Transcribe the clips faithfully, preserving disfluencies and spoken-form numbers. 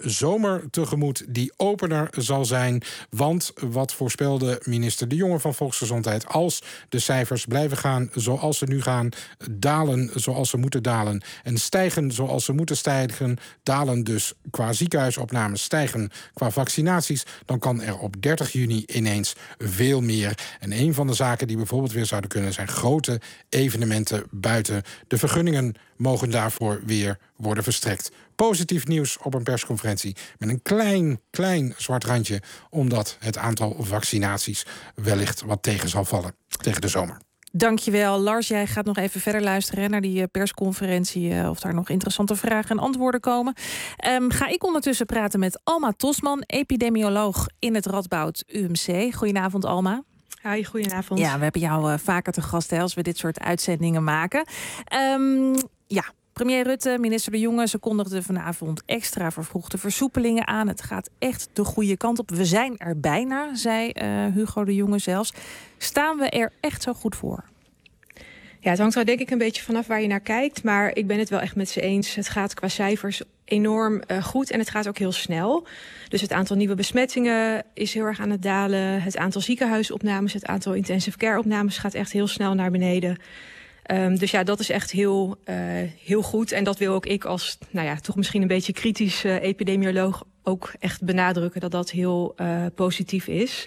zomer tegemoet die opener zal zijn. Want wat voorspelde minister De Jonge van Volksgezondheid, als de cijfers blijven gaan zoals ze nu gaan, dalen zoals ze moeten dalen en stijgen zoals ze moeten stijgen, dalen dus qua ziekenhuisopnames, stijgen qua vaccinaties, dan kan er op dertig juni ineens veel meer. En een van de zaken die bijvoorbeeld weer zouden kunnen zijn grote evenementen buiten. De vergunningen mogen daarvoor weer worden verstrekt. Positief nieuws op een persconferentie met een klein, klein zwart randje, omdat het aantal vaccinaties wellicht wat tegen zal vallen tegen de zomer. Dankjewel. Lars, jij gaat nog even verder luisteren naar die persconferentie, uh, of daar nog interessante vragen en antwoorden komen. Um, ga ik ondertussen praten met Alma Tosman, epidemioloog in het Radboud U M C. Goedenavond, Alma. Hoi, goedenavond. Ja, we hebben jou uh, vaker te gast hè, als we dit soort uitzendingen maken. Um, ja, premier Rutte, minister De Jonge, ze kondigden vanavond extra vervroegde versoepelingen aan. Het gaat echt de goede kant op. We zijn er bijna, zei uh, Hugo De Jonge zelfs. Staan we er echt zo goed voor? Ja, het hangt er denk ik een beetje vanaf waar je naar kijkt. Maar ik ben het wel echt met ze eens. Het gaat qua cijfers enorm uh, goed en het gaat ook heel snel. Dus het aantal nieuwe besmettingen is heel erg aan het dalen. Het aantal ziekenhuisopnames, het aantal intensive care opnames gaat echt heel snel naar beneden. Um, dus ja, dat is echt heel, uh, heel goed. En dat wil ook ik als, nou ja, toch misschien een beetje kritisch uh, epidemioloog ook echt benadrukken, dat dat heel uh, positief is.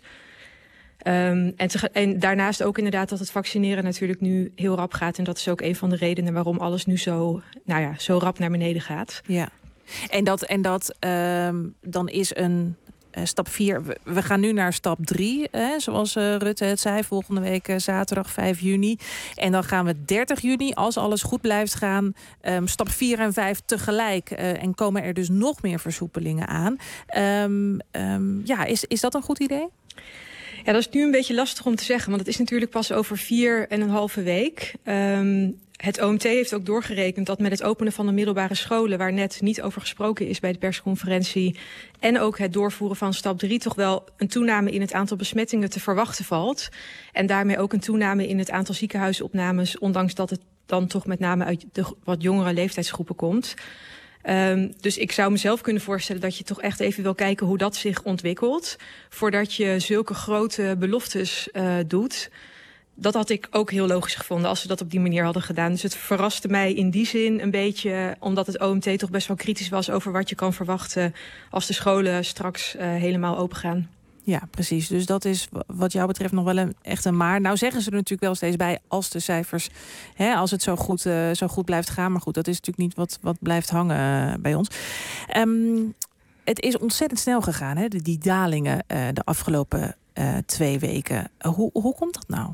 Um, en, te, en daarnaast ook inderdaad dat het vaccineren natuurlijk nu heel rap gaat. En dat is ook een van de redenen waarom alles nu zo, nou ja, zo rap naar beneden gaat. Ja, en dat, en dat um, dan is een uh, stap vier. We, we gaan nu naar stap drie, hè, zoals uh, Rutte het zei, volgende week uh, zaterdag vijf juni. En dan gaan we dertig juni, als alles goed blijft gaan, um, stap vier en vijf tegelijk. Uh, en komen er dus nog meer versoepelingen aan. Um, um, ja, is, is dat een goed idee? Ja, dat is nu een beetje lastig om te zeggen, want het is natuurlijk pas over vier en een halve week. Um, het O M T heeft ook doorgerekend dat met het openen van de middelbare scholen, waar net niet over gesproken is bij de persconferentie, en ook het doorvoeren van stap drie, toch wel een toename in het aantal besmettingen te verwachten valt. En daarmee ook een toename in het aantal ziekenhuisopnames, ondanks dat het dan toch met name uit de wat jongere leeftijdsgroepen komt. Um, dus ik zou mezelf kunnen voorstellen dat je toch echt even wil kijken hoe dat zich ontwikkelt, voordat je zulke grote beloftes uh, doet. Dat had ik ook heel logisch gevonden als ze dat op die manier hadden gedaan. Dus het verraste mij in die zin een beetje, omdat het O M T toch best wel kritisch was over wat je kan verwachten als de scholen straks uh, helemaal open gaan. Ja, precies. Dus dat is wat jou betreft nog wel een, echt een maar. Nou zeggen ze er natuurlijk wel steeds bij, als de cijfers, hè, als het zo goed, uh, zo goed blijft gaan. Maar goed, dat is natuurlijk niet wat, wat blijft hangen uh, bij ons. Um, het is ontzettend snel gegaan, hè, die, die dalingen uh, de afgelopen uh, twee weken. Uh, hoe, hoe komt dat nou?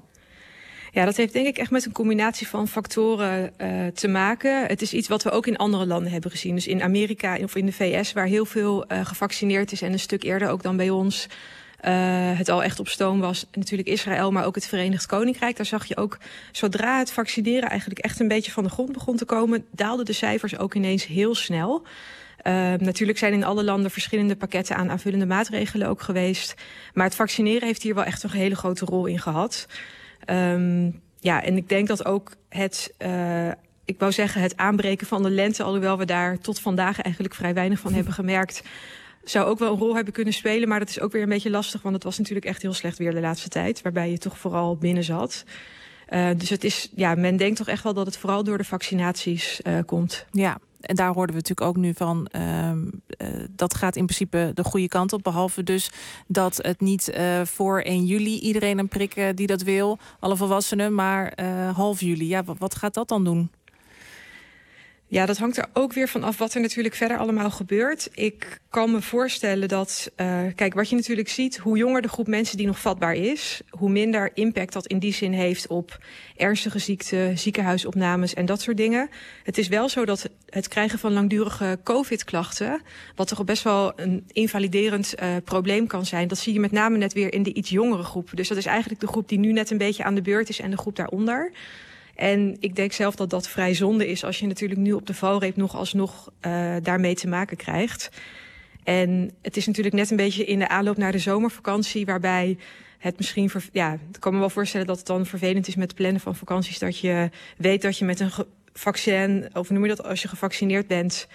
Ja, dat heeft denk ik echt met een combinatie van factoren uh, te maken. Het is iets wat we ook in andere landen hebben gezien. Dus in Amerika of in de V S, waar heel veel uh, gevaccineerd is en een stuk eerder ook dan bij ons uh, het al echt op stoom was. En natuurlijk Israël, maar ook het Verenigd Koninkrijk. Daar zag je ook, zodra het vaccineren eigenlijk echt een beetje van de grond begon te komen, daalden de cijfers ook ineens heel snel. Uh, natuurlijk zijn in alle landen verschillende pakketten aan aanvullende maatregelen ook geweest. Maar het vaccineren heeft hier wel echt een hele grote rol in gehad. Um, ja, en ik denk dat ook het, uh, ik wou zeggen het aanbreken van de lente, alhoewel we daar tot vandaag eigenlijk vrij weinig van hebben gemerkt, zou ook wel een rol hebben kunnen spelen. Maar dat is ook weer een beetje lastig, want het was natuurlijk echt heel slecht weer de laatste tijd, waarbij je toch vooral binnen zat. Uh, dus het is, ja, men denkt toch echt wel dat het vooral door de vaccinaties uh, komt. Ja. En daar hoorden we natuurlijk ook nu van, uh, uh, dat gaat in principe de goede kant op. Behalve dus dat het niet uh, voor één juli iedereen een prik uh, die dat wil, alle volwassenen, maar uh, half juli. Ja, wat, wat gaat dat dan doen? Ja, dat hangt er ook weer van af wat er natuurlijk verder allemaal gebeurt. Ik kan me voorstellen dat, uh, kijk, wat je natuurlijk ziet, hoe jonger de groep mensen die nog vatbaar is, hoe minder impact dat in die zin heeft op ernstige ziekten, ziekenhuisopnames en dat soort dingen. Het is wel zo dat het krijgen van langdurige COVID-klachten, wat toch best wel een invaliderend uh, probleem kan zijn, dat zie je met name net weer in de iets jongere groep. Dus dat is eigenlijk de groep die nu net een beetje aan de beurt is en de groep daaronder. En ik denk zelf dat dat vrij zonde is als je natuurlijk nu op de valreep nog alsnog uh, daarmee te maken krijgt. En het is natuurlijk net een beetje in de aanloop naar de zomervakantie, waarbij het misschien, ver, ja, ik kan me wel voorstellen dat het dan vervelend is met het plannen van vakanties, dat je weet dat je met een vaccin, of noem je dat, als je gevaccineerd bent,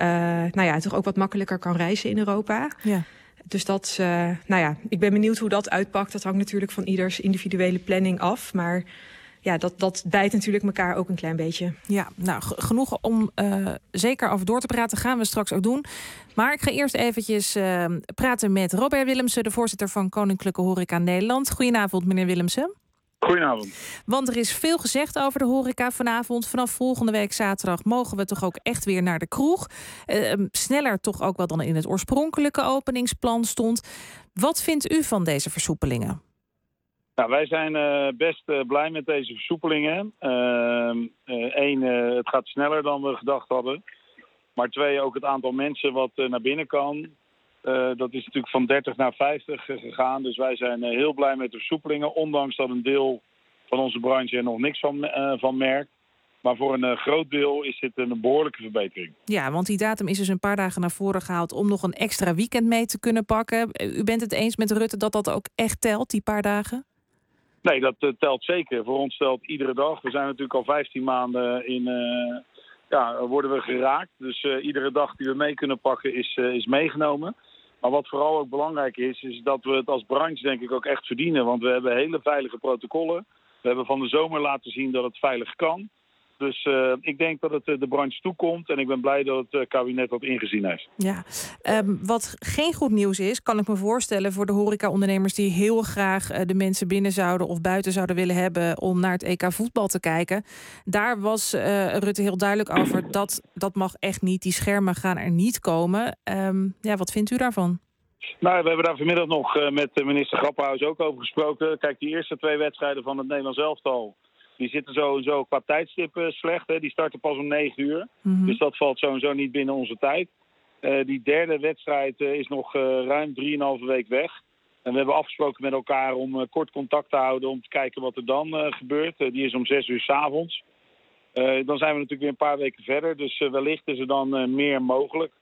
nou ja, toch ook wat makkelijker kan reizen in Europa. Ja. Dus dat, uh, nou ja, ik ben benieuwd hoe dat uitpakt. Dat hangt natuurlijk van ieders individuele planning af. Maar ja, dat, dat bijt natuurlijk elkaar ook een klein beetje. Ja, nou, g- genoeg om uh, zeker over door te praten. Gaan we straks ook doen. Maar ik ga eerst eventjes uh, praten met Robert Willemsen, de voorzitter van Koninklijke Horeca Nederland. Goedenavond, meneer Willemsen. Goedenavond. Want er is veel gezegd over de horeca vanavond. Vanaf volgende week zaterdag mogen we toch ook echt weer naar de kroeg. Uh, sneller toch ook wel dan in het oorspronkelijke openingsplan stond. Wat vindt u van deze versoepelingen? Nou, wij zijn uh, best uh, blij met deze versoepelingen. Eén, uh, uh, uh, het gaat sneller dan we gedacht hadden. Maar twee, ook het aantal mensen wat uh, naar binnen kan. Uh, dat is natuurlijk van dertig naar vijftig gegaan. Dus wij zijn uh, heel blij met de versoepelingen. Ondanks dat een deel van onze branche er nog niks van, uh, van merkt. Maar voor een uh, groot deel is dit een behoorlijke verbetering. Ja, want die datum is dus een paar dagen naar voren gehaald om nog een extra weekend mee te kunnen pakken. U bent het eens met Rutte dat dat ook echt telt, die paar dagen? Nee, dat uh, telt zeker. Voor ons telt iedere dag. We zijn natuurlijk al vijftien maanden in... Uh, ja, worden we geraakt. Dus uh, iedere dag die we mee kunnen pakken is, uh, is meegenomen. Maar wat vooral ook belangrijk is, is dat we het als branche denk ik ook echt verdienen. Want we hebben hele veilige protocollen. We hebben van de zomer laten zien dat het veilig kan. Dus uh, ik denk dat het uh, de branche toekomt. En ik ben blij dat het uh, kabinet dat ingezien heeft. Ja, um, wat geen goed nieuws is, kan ik me voorstellen voor de horecaondernemers die heel graag uh, de mensen binnen zouden of buiten zouden willen hebben om naar het E K voetbal te kijken. Daar was uh, Rutte heel duidelijk over dat dat mag echt niet. Die schermen gaan er niet komen. Um, ja, wat vindt u daarvan? Nou, we hebben daar vanmiddag nog uh, met minister Grapperhaus ook over gesproken. Kijk, die eerste twee wedstrijden van het Nederlands elftal, die zitten sowieso qua tijdstip uh, slecht. Hè. Die starten pas om negen uur. Mm-hmm. Dus dat valt sowieso niet binnen onze tijd. Uh, die derde wedstrijd uh, is nog uh, ruim drieënhalve week weg. En we hebben afgesproken met elkaar om uh, kort contact te houden om te kijken wat er dan uh, gebeurt. Uh, die is om zes uur 's avonds. Uh, dan zijn we natuurlijk weer een paar weken verder. Dus uh, wellicht is er dan uh, meer mogelijk.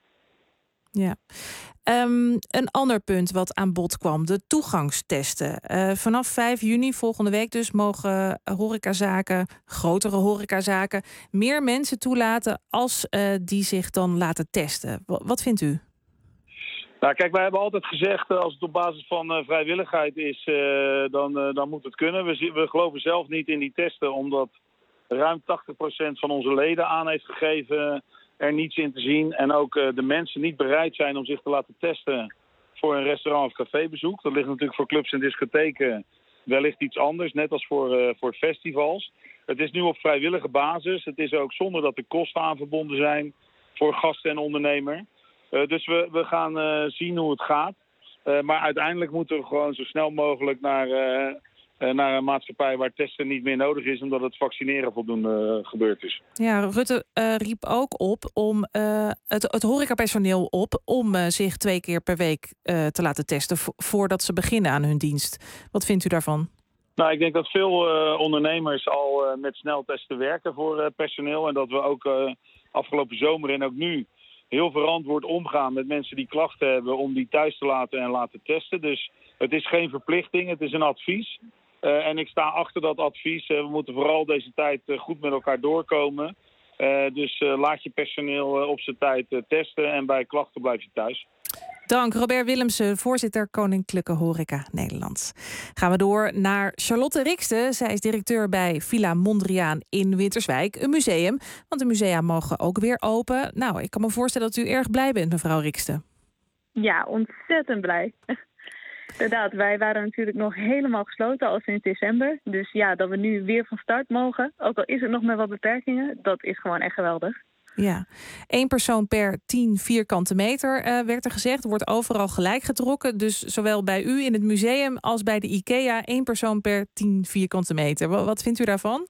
Ja. Um, een ander punt wat aan bod kwam, de toegangstesten. Uh, vanaf vijf juni volgende week dus mogen horecazaken, grotere horecazaken, meer mensen toelaten als uh, die zich dan laten testen. W- wat vindt u? Nou, kijk, wij hebben altijd gezegd, als het op basis van uh, vrijwilligheid is, uh, dan, uh, dan moet het kunnen. We, we geloven zelf niet in die testen, omdat ruim tachtig procent van onze leden aan heeft gegeven er niets in te zien. En ook uh, de mensen niet bereid zijn om zich te laten testen voor een restaurant- of cafébezoek. Dat ligt natuurlijk voor clubs en discotheken wellicht iets anders, net als voor, uh, voor festivals. Het is nu op vrijwillige basis. Het is ook zonder dat er kosten aan verbonden zijn voor gasten en ondernemer. Uh, dus we, we gaan uh, zien hoe het gaat. Uh, maar uiteindelijk moeten we gewoon zo snel mogelijk naar, uh, uh, naar een maatschappij waar testen niet meer nodig is, omdat het vaccineren voldoende uh, gebeurd is. Ja, Rutte uh, riep ook op om uh, het, het horecapersoneel op om uh, zich twee keer per week uh, te laten testen vo- voordat ze beginnen aan hun dienst. Wat vindt u daarvan? Nou, ik denk dat veel uh, ondernemers al uh, met sneltesten werken voor uh, personeel. En dat we ook uh, afgelopen zomer en ook nu heel verantwoord omgaan met mensen die klachten hebben om die thuis te laten en laten testen. Dus het is geen verplichting, het is een advies. Uh, en ik sta achter dat advies. Uh, we moeten vooral deze tijd uh, goed met elkaar doorkomen. Uh, dus uh, laat je personeel uh, op zijn tijd uh, testen en bij klachten blijf je thuis. Dank, Robert Willemsen, voorzitter Koninklijke Horeca Nederland. Gaan we door naar Charlotte Rikste. Zij is directeur bij Villa Mondriaan in Winterswijk, een museum. Want de musea mogen ook weer open. Nou, ik kan me voorstellen dat u erg blij bent, mevrouw Rikste. Ja, ontzettend blij. Inderdaad, wij waren natuurlijk nog helemaal gesloten al sinds december. Dus ja, dat we nu weer van start mogen, ook al is het nog met wat beperkingen, dat is gewoon echt geweldig. Ja, één persoon per tien vierkante meter uh, werd er gezegd. Wordt overal gelijk getrokken. Dus zowel bij u in het museum als bij de IKEA één persoon per tien vierkante meter. Wat, wat vindt u daarvan?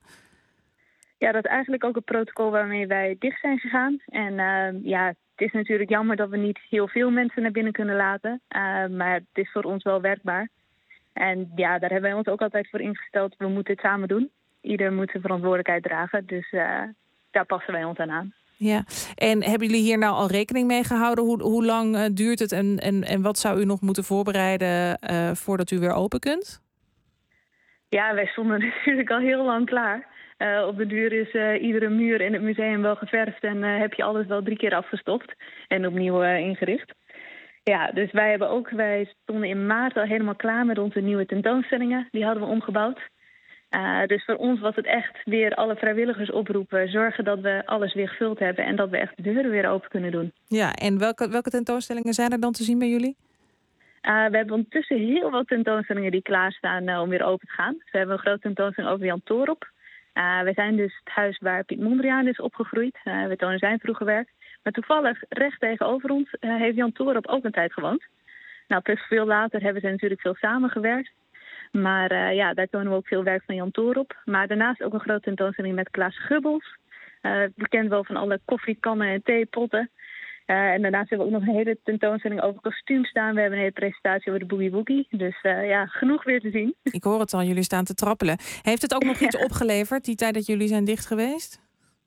Ja, dat is eigenlijk ook het protocol waarmee wij dicht zijn gegaan. En uh, ja, het is natuurlijk jammer dat we niet heel veel mensen naar binnen kunnen laten. Uh, maar het is voor ons wel werkbaar. En ja, daar hebben wij ons ook altijd voor ingesteld. We moeten het samen doen. Ieder moet zijn verantwoordelijkheid dragen. Dus uh, daar passen wij ons aan aan. Ja, en hebben jullie hier nou al rekening mee gehouden? Hoe, hoe lang uh, duurt het en, en, en wat zou u nog moeten voorbereiden uh, voordat u weer open kunt? Ja, wij stonden natuurlijk al heel lang klaar. Uh, op de duur is uh, iedere muur in het museum wel geverfd en uh, heb je alles wel drie keer afgestoft en opnieuw uh, ingericht. Ja, dus wij hebben ook, wij stonden in maart al helemaal klaar met onze nieuwe tentoonstellingen. Die hadden we omgebouwd. Uh, dus voor ons was het echt weer alle vrijwilligers oproepen, zorgen dat we alles weer gevuld hebben en dat we echt de deuren weer open kunnen doen. Ja, en welke, welke tentoonstellingen zijn er dan te zien bij jullie? Uh, we hebben ondertussen heel veel tentoonstellingen die klaarstaan uh, om weer open te gaan. Dus we hebben een grote tentoonstelling over Jan Toorop. Uh, we zijn dus het huis waar Piet Mondriaan is opgegroeid. Uh, we tonen zijn vroege werk. Maar toevallig recht tegenover ons uh, heeft Jan Toorop ook een tijd gewoond. Nou, plus veel later hebben ze natuurlijk veel samengewerkt. Maar uh, ja, daar tonen we ook veel werk van Jan Toorop. Maar daarnaast ook een grote tentoonstelling met Klaas Gubbels. Uh, bekend wel van alle koffiekannen en theepotten. Uh, en daarnaast hebben we ook nog een hele tentoonstelling over kostuum staan. We hebben een hele presentatie over de Boogie Woogie. Dus uh, ja, genoeg weer te zien. Ik hoor het al, jullie staan te trappelen. Heeft het ook nog iets opgeleverd, die tijd dat jullie zijn dicht geweest?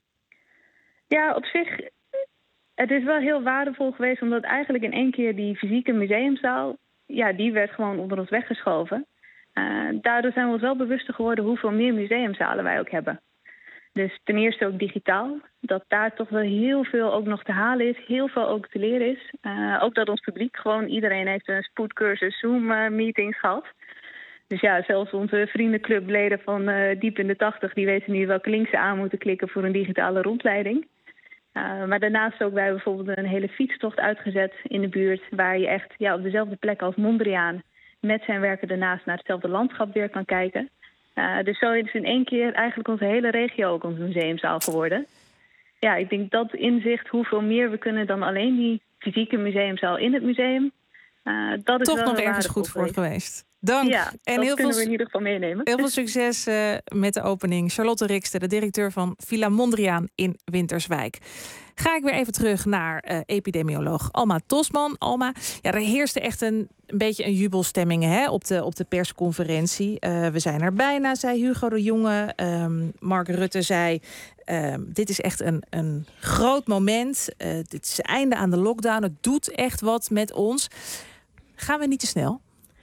Ja, op zich, het is wel heel waardevol geweest, omdat eigenlijk in één keer die fysieke museumzaal, ja, die werd gewoon onder ons weggeschoven. Uh, daardoor zijn we ons wel bewuster geworden hoeveel meer museumzalen wij ook hebben. Dus ten eerste ook digitaal, dat daar toch wel heel veel ook nog te halen is, heel veel ook te leren is. Uh, ook dat ons publiek, gewoon iedereen heeft een spoedcursus Zoom-meetings gehad. Dus ja, zelfs onze vriendenclubleden van uh, diep in de tachtig, die weten nu welke links ze aan moeten klikken voor een digitale rondleiding. Uh, maar daarnaast ook wij bijvoorbeeld een hele fietstocht uitgezet in de buurt, waar je echt ja, op dezelfde plek als Mondriaan met zijn werken daarnaast naar hetzelfde landschap weer kan kijken. Uh, dus zo is in één keer eigenlijk onze hele regio ook onze museumzaal geworden. Ja, ik denk dat inzicht hoeveel meer we kunnen dan alleen die fysieke museumzaal in het museum. Uh, dat is toch wel nog ergens goed voor geweest. geweest. Dank. Ja, en dat heel kunnen veel, we in ieder geval meenemen. Heel veel succes uh, met de opening. Charlotte Rikste, de directeur van Villa Mondriaan in Winterswijk. Ga ik weer even terug naar uh, epidemioloog Alma Tosman. Alma, ja, er heerste echt een, een beetje een jubelstemming hè, op, de, op de persconferentie. Uh, we zijn er bijna, zei Hugo de Jonge. Um, Mark Rutte zei, um, dit is echt een, een groot moment. Uh, dit is het einde aan de lockdown. Het doet echt wat met ons. Gaan we niet te snel?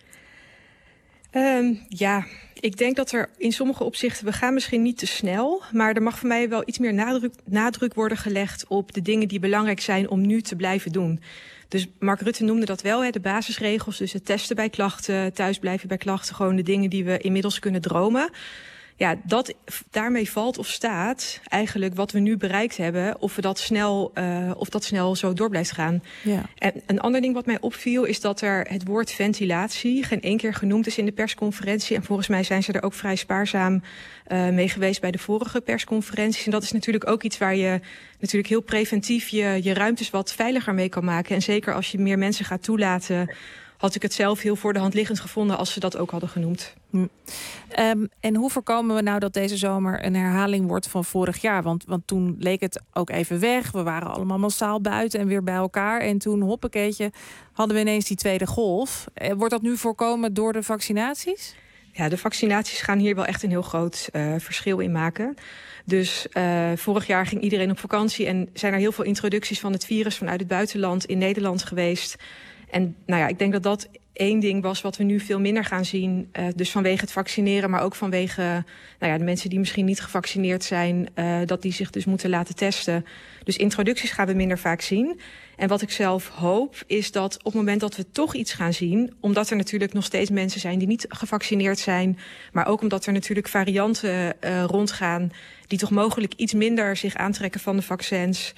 Um, ja, ik denk dat er in sommige opzichten, we gaan misschien niet te snel, maar er mag voor mij wel iets meer nadruk, nadruk worden gelegd op de dingen die belangrijk zijn om nu te blijven doen. Dus Mark Rutte noemde dat wel, hè, de basisregels, dus het testen bij klachten, thuisblijven bij klachten, gewoon de dingen die we inmiddels kunnen dromen. Ja, dat daarmee valt of staat eigenlijk wat we nu bereikt hebben, of we dat snel, uh, of dat snel zo door blijft gaan. Ja. En een ander ding wat mij opviel is dat er het woord ventilatie geen één keer genoemd is in de persconferentie. En volgens mij zijn ze er ook vrij spaarzaam uh, mee geweest bij de vorige persconferenties. En dat is natuurlijk ook iets waar je natuurlijk heel preventief je, je ruimtes wat veiliger mee kan maken. En zeker als je meer mensen gaat toelaten, had ik het zelf heel voor de hand liggend gevonden als ze dat ook hadden genoemd. Hm. Um, en hoe voorkomen we nou dat deze zomer een herhaling wordt van vorig jaar? Want, want toen leek het ook even weg. We waren allemaal massaal buiten en weer bij elkaar. En toen, hoppakeetje, hadden we ineens die tweede golf. Wordt dat nu voorkomen door de vaccinaties? Ja, de vaccinaties gaan hier wel echt een heel groot uh, verschil in maken. Dus uh, vorig jaar ging iedereen op vakantie en zijn er heel veel introducties van het virus vanuit het buitenland in Nederland geweest. En nou ja, ik denk dat dat één ding was wat we nu veel minder gaan zien. Uh, dus vanwege het vaccineren, maar ook vanwege nou ja, de mensen die misschien niet gevaccineerd zijn, uh, dat die zich dus moeten laten testen. Dus introducties gaan we minder vaak zien. En wat ik zelf hoop, is dat op het moment dat we toch iets gaan zien, omdat er natuurlijk nog steeds mensen zijn die niet gevaccineerd zijn, maar ook omdat er natuurlijk varianten uh, rondgaan die toch mogelijk iets minder zich aantrekken van de vaccins,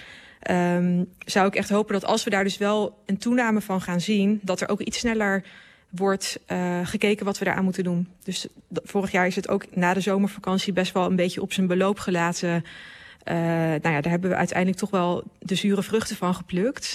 Um, zou ik echt hopen dat als we daar dus wel een toename van gaan zien, dat er ook iets sneller wordt uh, gekeken wat we daaraan moeten doen. Dus vorig jaar is het ook na de zomervakantie best wel een beetje op zijn beloop gelaten. Uh, nou ja, daar hebben we uiteindelijk toch wel de zure vruchten van geplukt.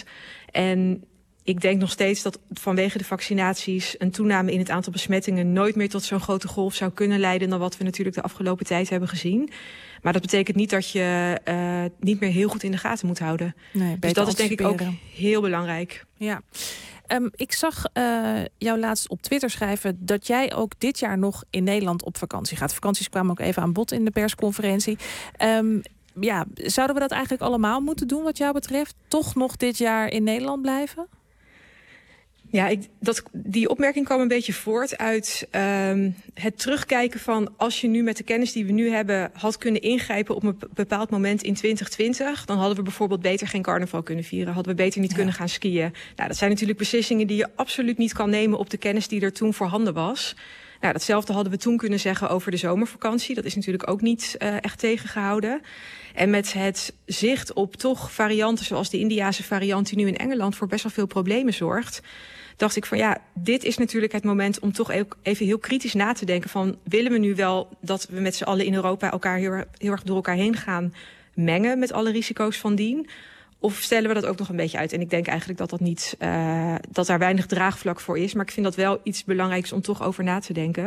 En ik denk nog steeds dat vanwege de vaccinaties een toename in het aantal besmettingen nooit meer tot zo'n grote golf zou kunnen leiden dan wat we natuurlijk de afgelopen tijd hebben gezien. Maar dat betekent niet dat je uh, niet meer heel goed in de gaten moet houden. Nee, dus dat is denk ik ook heel belangrijk. Ja. Um, ik zag uh, jou laatst op Twitter schrijven dat jij ook dit jaar nog in Nederland op vakantie gaat. Vakanties kwamen ook even aan bod in de persconferentie. Um, ja, zouden we dat eigenlijk allemaal moeten doen wat jou betreft? Toch nog dit jaar in Nederland blijven? Ja, ik, dat, die opmerking kwam een beetje voort uit um, het terugkijken van... als je nu met de kennis die we nu hebben had kunnen ingrijpen op een bepaald moment in twintig twintig... dan hadden we bijvoorbeeld beter geen carnaval kunnen vieren. Hadden we beter niet ja. kunnen gaan skiën. Nou, dat zijn natuurlijk beslissingen die je absoluut niet kan nemen op de kennis die er toen voorhanden was. Nou, datzelfde hadden we toen kunnen zeggen over de zomervakantie. Dat is natuurlijk ook niet uh, echt tegengehouden. En met het zicht op toch varianten zoals de Indiase variant... die nu in Engeland voor best wel veel problemen zorgt... dacht ik van ja, dit is natuurlijk het moment om toch even heel kritisch na te denken... van willen we nu wel dat we met z'n allen in Europa elkaar heel, heel erg door elkaar heen gaan mengen... met alle risico's van dien? Of stellen we dat ook nog een beetje uit? En ik denk eigenlijk dat, dat, niet, uh, dat daar weinig draagvlak voor is. Maar ik vind dat wel iets belangrijks om toch over na te denken.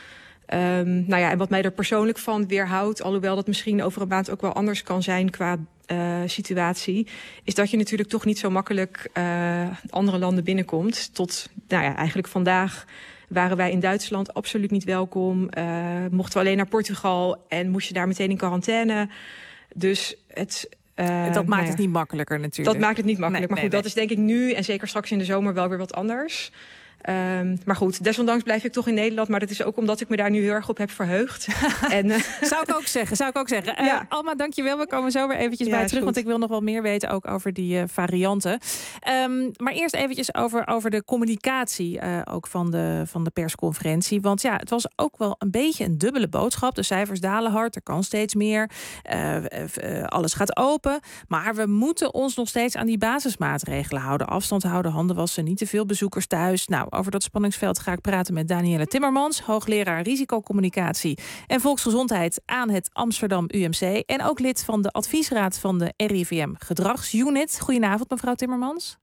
Um, nou ja, en wat mij er persoonlijk van weerhoudt... alhoewel dat misschien over een maand ook wel anders kan zijn qua uh, situatie... is dat je natuurlijk toch niet zo makkelijk uh, andere landen binnenkomt. Tot, nou ja, eigenlijk vandaag waren wij in Duitsland absoluut niet welkom. Uh, mochten we alleen naar Portugal en moest je daar meteen in quarantaine. Dus het... Uh, dat maakt nou ja, het niet makkelijker natuurlijk. Dat maakt het niet makkelijk. Nee, maar goed, nee, dat is denk ik nu en zeker straks in de zomer wel weer wat anders. Um, maar goed, desondanks blijf ik toch in Nederland. Maar dat is ook omdat ik me daar nu heel erg op heb verheugd. en, uh, zou ik ook zeggen, zou ik ook zeggen. Uh, ja. Alma, dankjewel. We komen zo weer eventjes ja, bij terug. Want ik wil nog wel meer weten ook over die uh, varianten. Um, maar eerst eventjes over, over de communicatie uh, ook van de, van de persconferentie. Want ja, het was ook wel een beetje een dubbele boodschap. De cijfers dalen hard, er kan steeds meer. Uh, uh, alles gaat open. Maar we moeten ons nog steeds aan die basismaatregelen houden. Afstand houden, handen wassen, niet te veel bezoekers thuis. Nou, over dat spanningsveld ga ik praten met Danielle Timmermans, hoogleraar risicocommunicatie en volksgezondheid aan het Amsterdam U M C en ook lid van de adviesraad van de R I V M Gedragsunit. Goedenavond, mevrouw Timmermans.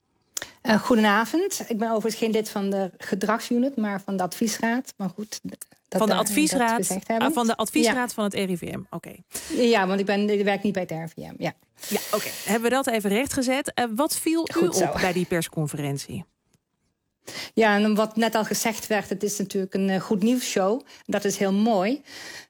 Uh, goedenavond. Ik ben overigens geen lid van de Gedragsunit, maar van de adviesraad. Maar goed, dat van de adviesraad, uh, van de adviesraad ja. van het R I V M. Oké. Okay. Ja, want ik, ben, ik werk niet bij het R I V M. Ja, ja oké. Okay. Hebben we dat even rechtgezet? Uh, wat viel u goed op bij die persconferentie? Ja, en wat net al gezegd werd, het is natuurlijk een uh, goed nieuwsshow. Dat is heel mooi.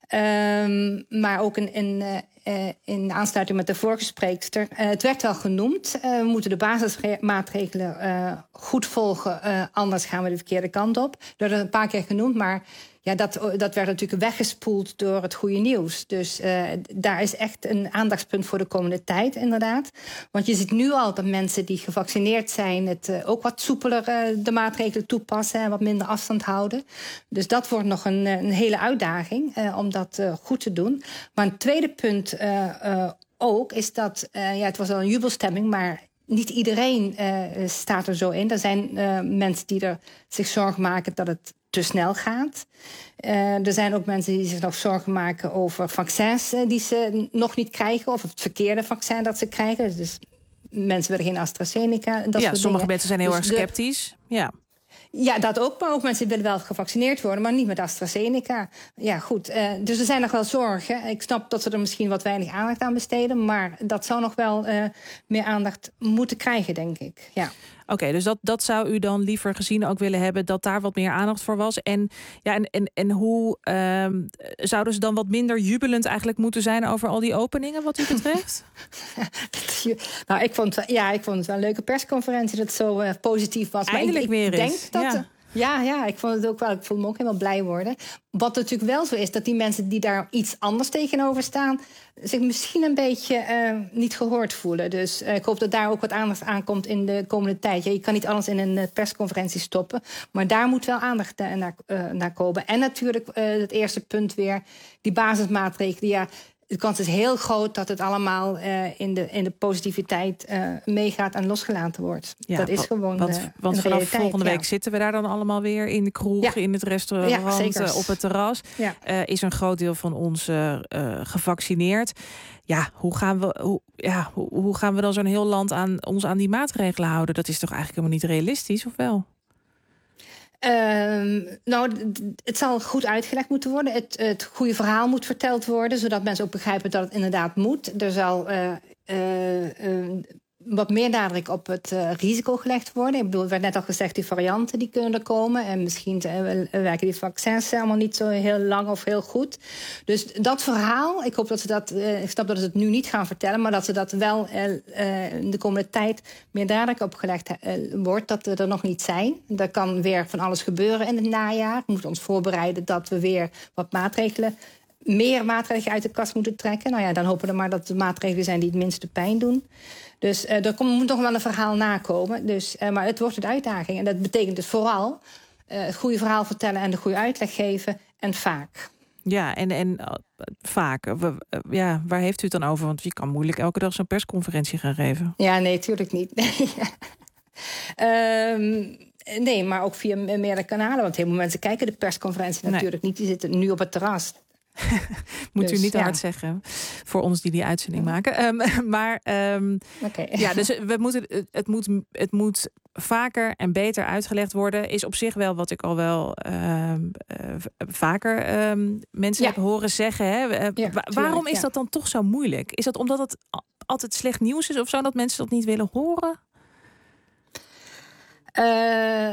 Um, maar ook in, in, uh, in aansluiting met de vorige spreekster. Uh, het werd wel genoemd. Uh, we moeten de basismaatregelen uh, goed volgen. Uh, anders gaan we de verkeerde kant op. Dat is een paar keer genoemd, maar ja, dat, dat werd natuurlijk weggespoeld door het goede nieuws. Dus uh, daar is echt een aandachtspunt voor de komende tijd, inderdaad. Want je ziet nu al dat mensen die gevaccineerd zijn het uh, ook wat soepeler uh, de maatregelen toepassen en wat minder afstand houden. Dus dat wordt nog een, een hele uitdaging uh, om dat uh, goed te doen. Maar een tweede punt uh, uh, ook is dat, uh, ja, het was al een jubelstemming, maar niet iedereen uh, staat er zo in. Er zijn uh, mensen die er zich zorgen maken dat het te snel gaat. Uh, er zijn ook mensen die zich nog zorgen maken over vaccins uh, die ze nog niet krijgen, of het verkeerde vaccin dat ze krijgen. Dus mensen willen geen AstraZeneca. Dat ja, soort sommige dingen. mensen zijn heel dus erg sceptisch. De, ja. Ja, dat ook. Maar ook mensen willen wel gevaccineerd worden, maar niet met AstraZeneca. Ja, goed. Uh, dus er zijn nog wel zorgen. Ik snap dat ze er misschien wat weinig aandacht aan besteden, maar dat zou nog wel uh, meer aandacht moeten krijgen, denk ik. Ja. Oké, okay, dus dat, dat zou u dan liever gezien ook willen hebben, dat daar wat meer aandacht voor was. En, ja, en, en, en hoe um, zouden ze dan wat minder jubelend eigenlijk moeten zijn over al die openingen wat u betreft? nou, ik vond, ja, ik vond het wel een leuke persconferentie dat het zo uh, positief was. Eindelijk maar ik, ik weer denk eens. Dat Ja. De, Ja, ja, ik vond het ook wel. Ik voelde me ook helemaal blij worden. Wat natuurlijk wel zo is, dat die mensen die daar iets anders tegenover staan, zich misschien een beetje uh, niet gehoord voelen. Dus uh, ik hoop dat daar ook wat aandacht aankomt in de komende tijd. Ja, je kan niet alles in een uh, persconferentie stoppen, maar daar moet wel aandacht uh, naar, uh, naar komen. En natuurlijk uh, het eerste punt weer, die basismaatregelen. Ja, de kans is heel groot dat het allemaal uh, in, de, in de positiviteit uh, meegaat en losgelaten wordt. Ja, dat is gewoon want, uh, want vanaf volgende week ja. zitten we daar dan allemaal weer in de kroeg, ja. in het restaurant, ja, op het terras. Ja. Uh, is een groot deel van ons uh, uh, gevaccineerd. Ja, hoe gaan we, hoe, ja, hoe, hoe gaan we dan zo'n heel land aan ons aan die maatregelen houden? Dat is toch eigenlijk helemaal niet realistisch, of wel? Um, nou, het zal goed uitgelegd moeten worden. Het, het goede verhaal moet verteld worden, zodat mensen ook begrijpen dat het inderdaad moet. Er zal uh, uh, uh, wat meer nadruk op het uh, risico gelegd worden. Ik bedoel, er werd net al gezegd, die varianten die kunnen er komen. En misschien uh, werken die vaccins helemaal niet zo heel lang of heel goed. Dus dat verhaal, ik hoop dat ze dat... Uh, ik snap dat ze het nu niet gaan vertellen, maar dat ze dat wel uh, uh, in de komende tijd meer nadruk op gelegd uh, wordt, dat we er nog niet zijn. Er kan weer van alles gebeuren in het najaar. We moeten ons voorbereiden dat we weer wat maatregelen... meer maatregelen uit de kast moeten trekken. Nou ja, dan hopen we maar dat het maatregelen zijn die het minste pijn doen. Dus uh, er komt, moet nog wel een verhaal nakomen. Dus, uh, maar het wordt een uitdaging. En dat betekent dus vooral uh, het goede verhaal vertellen en de goede uitleg geven. En vaak. Ja, en, en uh, vaak. Uh, uh, ja, waar heeft u het dan over? Want je kan moeilijk elke dag zo'n persconferentie gaan geven. Ja, nee, tuurlijk niet. um, nee, maar ook via meerdere kanalen. Want heel veel mensen kijken de persconferentie nee. natuurlijk niet. Die zitten nu op het terras. Moet dus, u niet ja. hard zeggen voor ons die die uitzending ja. maken. Um, maar um, okay. ja, dus we moeten, het, het, moet, het moet vaker en beter uitgelegd worden. Is op zich wel wat ik al wel uh, uh, vaker um, mensen ja. heb horen zeggen. Hè? Uh, ja, wa- waarom tuurlijk, is ja. dat dan toch zo moeilijk? Is dat omdat het altijd slecht nieuws is of zo dat mensen dat niet willen horen? Uh,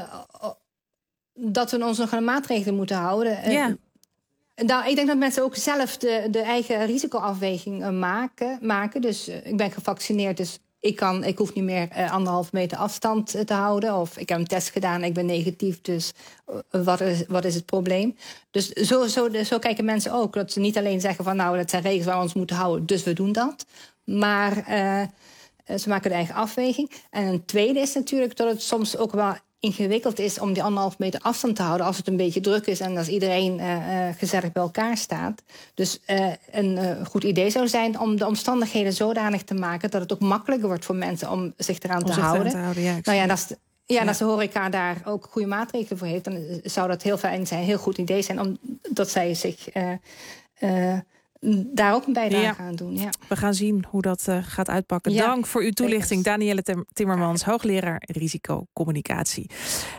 dat we ons nog aan de maatregelen moeten houden. Ja. Uh, Nou, ik denk dat mensen ook zelf de, de eigen risicoafweging uh, maken, maken. Dus uh, ik ben gevaccineerd, dus ik, kan, ik hoef niet meer uh, anderhalf meter afstand uh, te houden. Of ik heb een test gedaan en ik ben negatief, dus uh, wat, is, wat is het probleem? Dus zo, zo, de, zo kijken mensen ook. Dat ze niet alleen zeggen van nou, dat zijn regels waar we ons moeten houden, dus we doen dat. Maar uh, ze maken de eigen afweging. En een tweede is natuurlijk dat het soms ook wel ingewikkeld is om die anderhalf meter afstand te houden als het een beetje druk is en als iedereen uh, uh, gezellig bij elkaar staat. Dus uh, een uh, goed idee zou zijn om de omstandigheden zodanig te maken dat het ook makkelijker wordt voor mensen om zich eraan om te zich houden. Te houden ja, nou ja, dat is de, ja, ja. En als de horeca daar ook goede maatregelen voor heeft, dan zou dat heel fijn zijn, een heel goed idee zijn omdat zij zich uh, uh, daar ook een bijdrage ja. aan doen. Ja. We gaan zien hoe dat uh, gaat uitpakken. Ja. Dank voor uw toelichting, Danielle Timmermans, hoogleraar risicocommunicatie.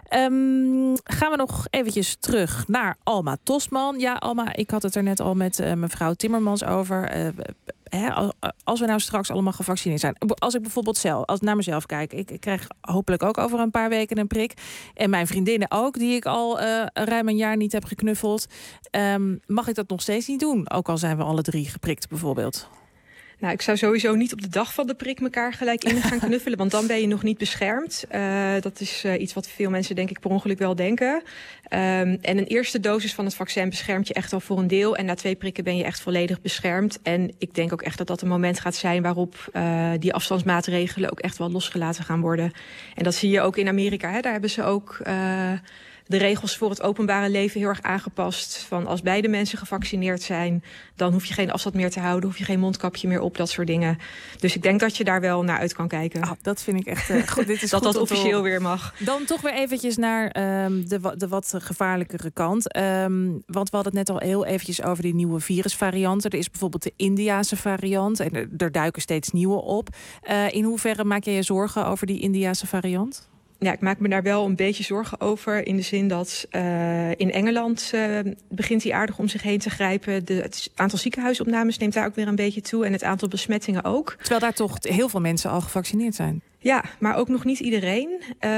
Um, gaan we nog eventjes terug naar Alma Tosman. Ja, Alma, ik had het er net al met uh, mevrouw Timmermans over. Uh, Hè, als we nou straks allemaal gevaccineerd zijn. Als ik bijvoorbeeld zelf, als ik naar mezelf kijk. Ik, ik krijg hopelijk ook over een paar weken een prik. En mijn vriendinnen ook, die ik al uh, ruim een jaar niet heb geknuffeld. Um, mag ik dat nog steeds niet doen? Ook al zijn we alle drie geprikt bijvoorbeeld. Nou, ik zou sowieso niet op de dag van de prik elkaar gelijk in gaan knuffelen. Want dan ben je nog niet beschermd. Uh, dat is uh, iets wat veel mensen denk ik per ongeluk wel denken. Um, en een eerste dosis van het vaccin beschermt je echt al voor een deel. En na twee prikken ben je echt volledig beschermd. En ik denk ook echt dat dat een moment gaat zijn waarop uh, die afstandsmaatregelen ook echt wel losgelaten gaan worden. En dat zie je ook in Amerika. Hè. Daar hebben ze ook Uh, de regels voor het openbare leven heel erg aangepast. Van als beide mensen gevaccineerd zijn, dan hoef je geen afstand meer te houden, hoef je geen mondkapje meer op, dat soort dingen. Dus ik denk dat je daar wel naar uit kan kijken. Oh, dat vind ik echt uh, goed. Dit is dat goed dat officieel weer mag. Dan toch weer eventjes naar um, de, de wat gevaarlijkere kant. Um, want we hadden het net al heel eventjes over die nieuwe virusvarianten. Er is bijvoorbeeld de Indiase variant en er, er duiken steeds nieuwe op. Uh, in hoeverre maak jij je zorgen over die Indiase variant? Ja, ik maak me daar wel een beetje zorgen over. In de zin dat uh, in Engeland uh, begint hij aardig om zich heen te grijpen. De, het aantal ziekenhuisopnames neemt daar ook weer een beetje toe. En het aantal besmettingen ook. Terwijl daar toch heel veel mensen al gevaccineerd zijn. Ja, maar ook nog niet iedereen.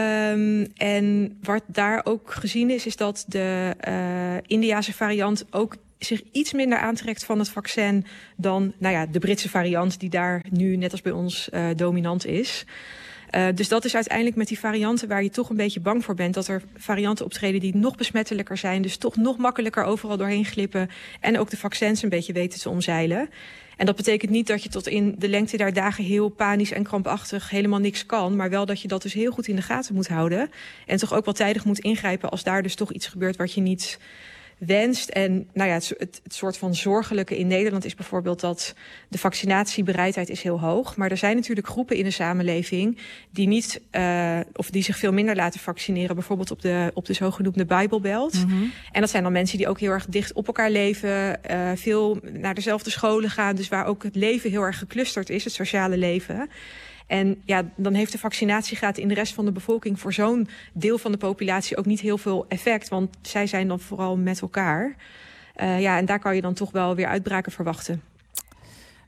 Um, en wat daar ook gezien is, is dat de uh, Indiase variant ook zich iets minder aantrekt van het vaccin dan nou ja, de Britse variant die daar nu net als bij ons uh, dominant is. Uh, dus dat is uiteindelijk met die varianten waar je toch een beetje bang voor bent. Dat er varianten optreden die nog besmettelijker zijn. Dus toch nog makkelijker overal doorheen glippen. En ook de vaccins een beetje weten te omzeilen. En dat betekent niet dat je tot in de lengte der dagen heel panisch en krampachtig helemaal niks kan. Maar wel dat je dat dus heel goed in de gaten moet houden. En toch ook wel tijdig moet ingrijpen als daar dus toch iets gebeurt wat je niet wenst. En nou ja, het, het, het soort van zorgelijke in Nederland is bijvoorbeeld dat de vaccinatiebereidheid is heel hoog. Maar er zijn natuurlijk groepen in de samenleving die niet uh, of die zich veel minder laten vaccineren. Bijvoorbeeld op de, op de zogenoemde Bijbelbelt. Mm-hmm. En dat zijn dan mensen die ook heel erg dicht op elkaar leven. Uh, veel naar dezelfde scholen gaan. Dus waar ook het leven heel erg geclusterd is, het sociale leven. En ja, dan heeft de vaccinatiegraad in de rest van de bevolking voor zo'n deel van de populatie ook niet heel veel effect. Want zij zijn dan vooral met elkaar. Uh, ja, en daar kan je dan toch wel weer uitbraken verwachten.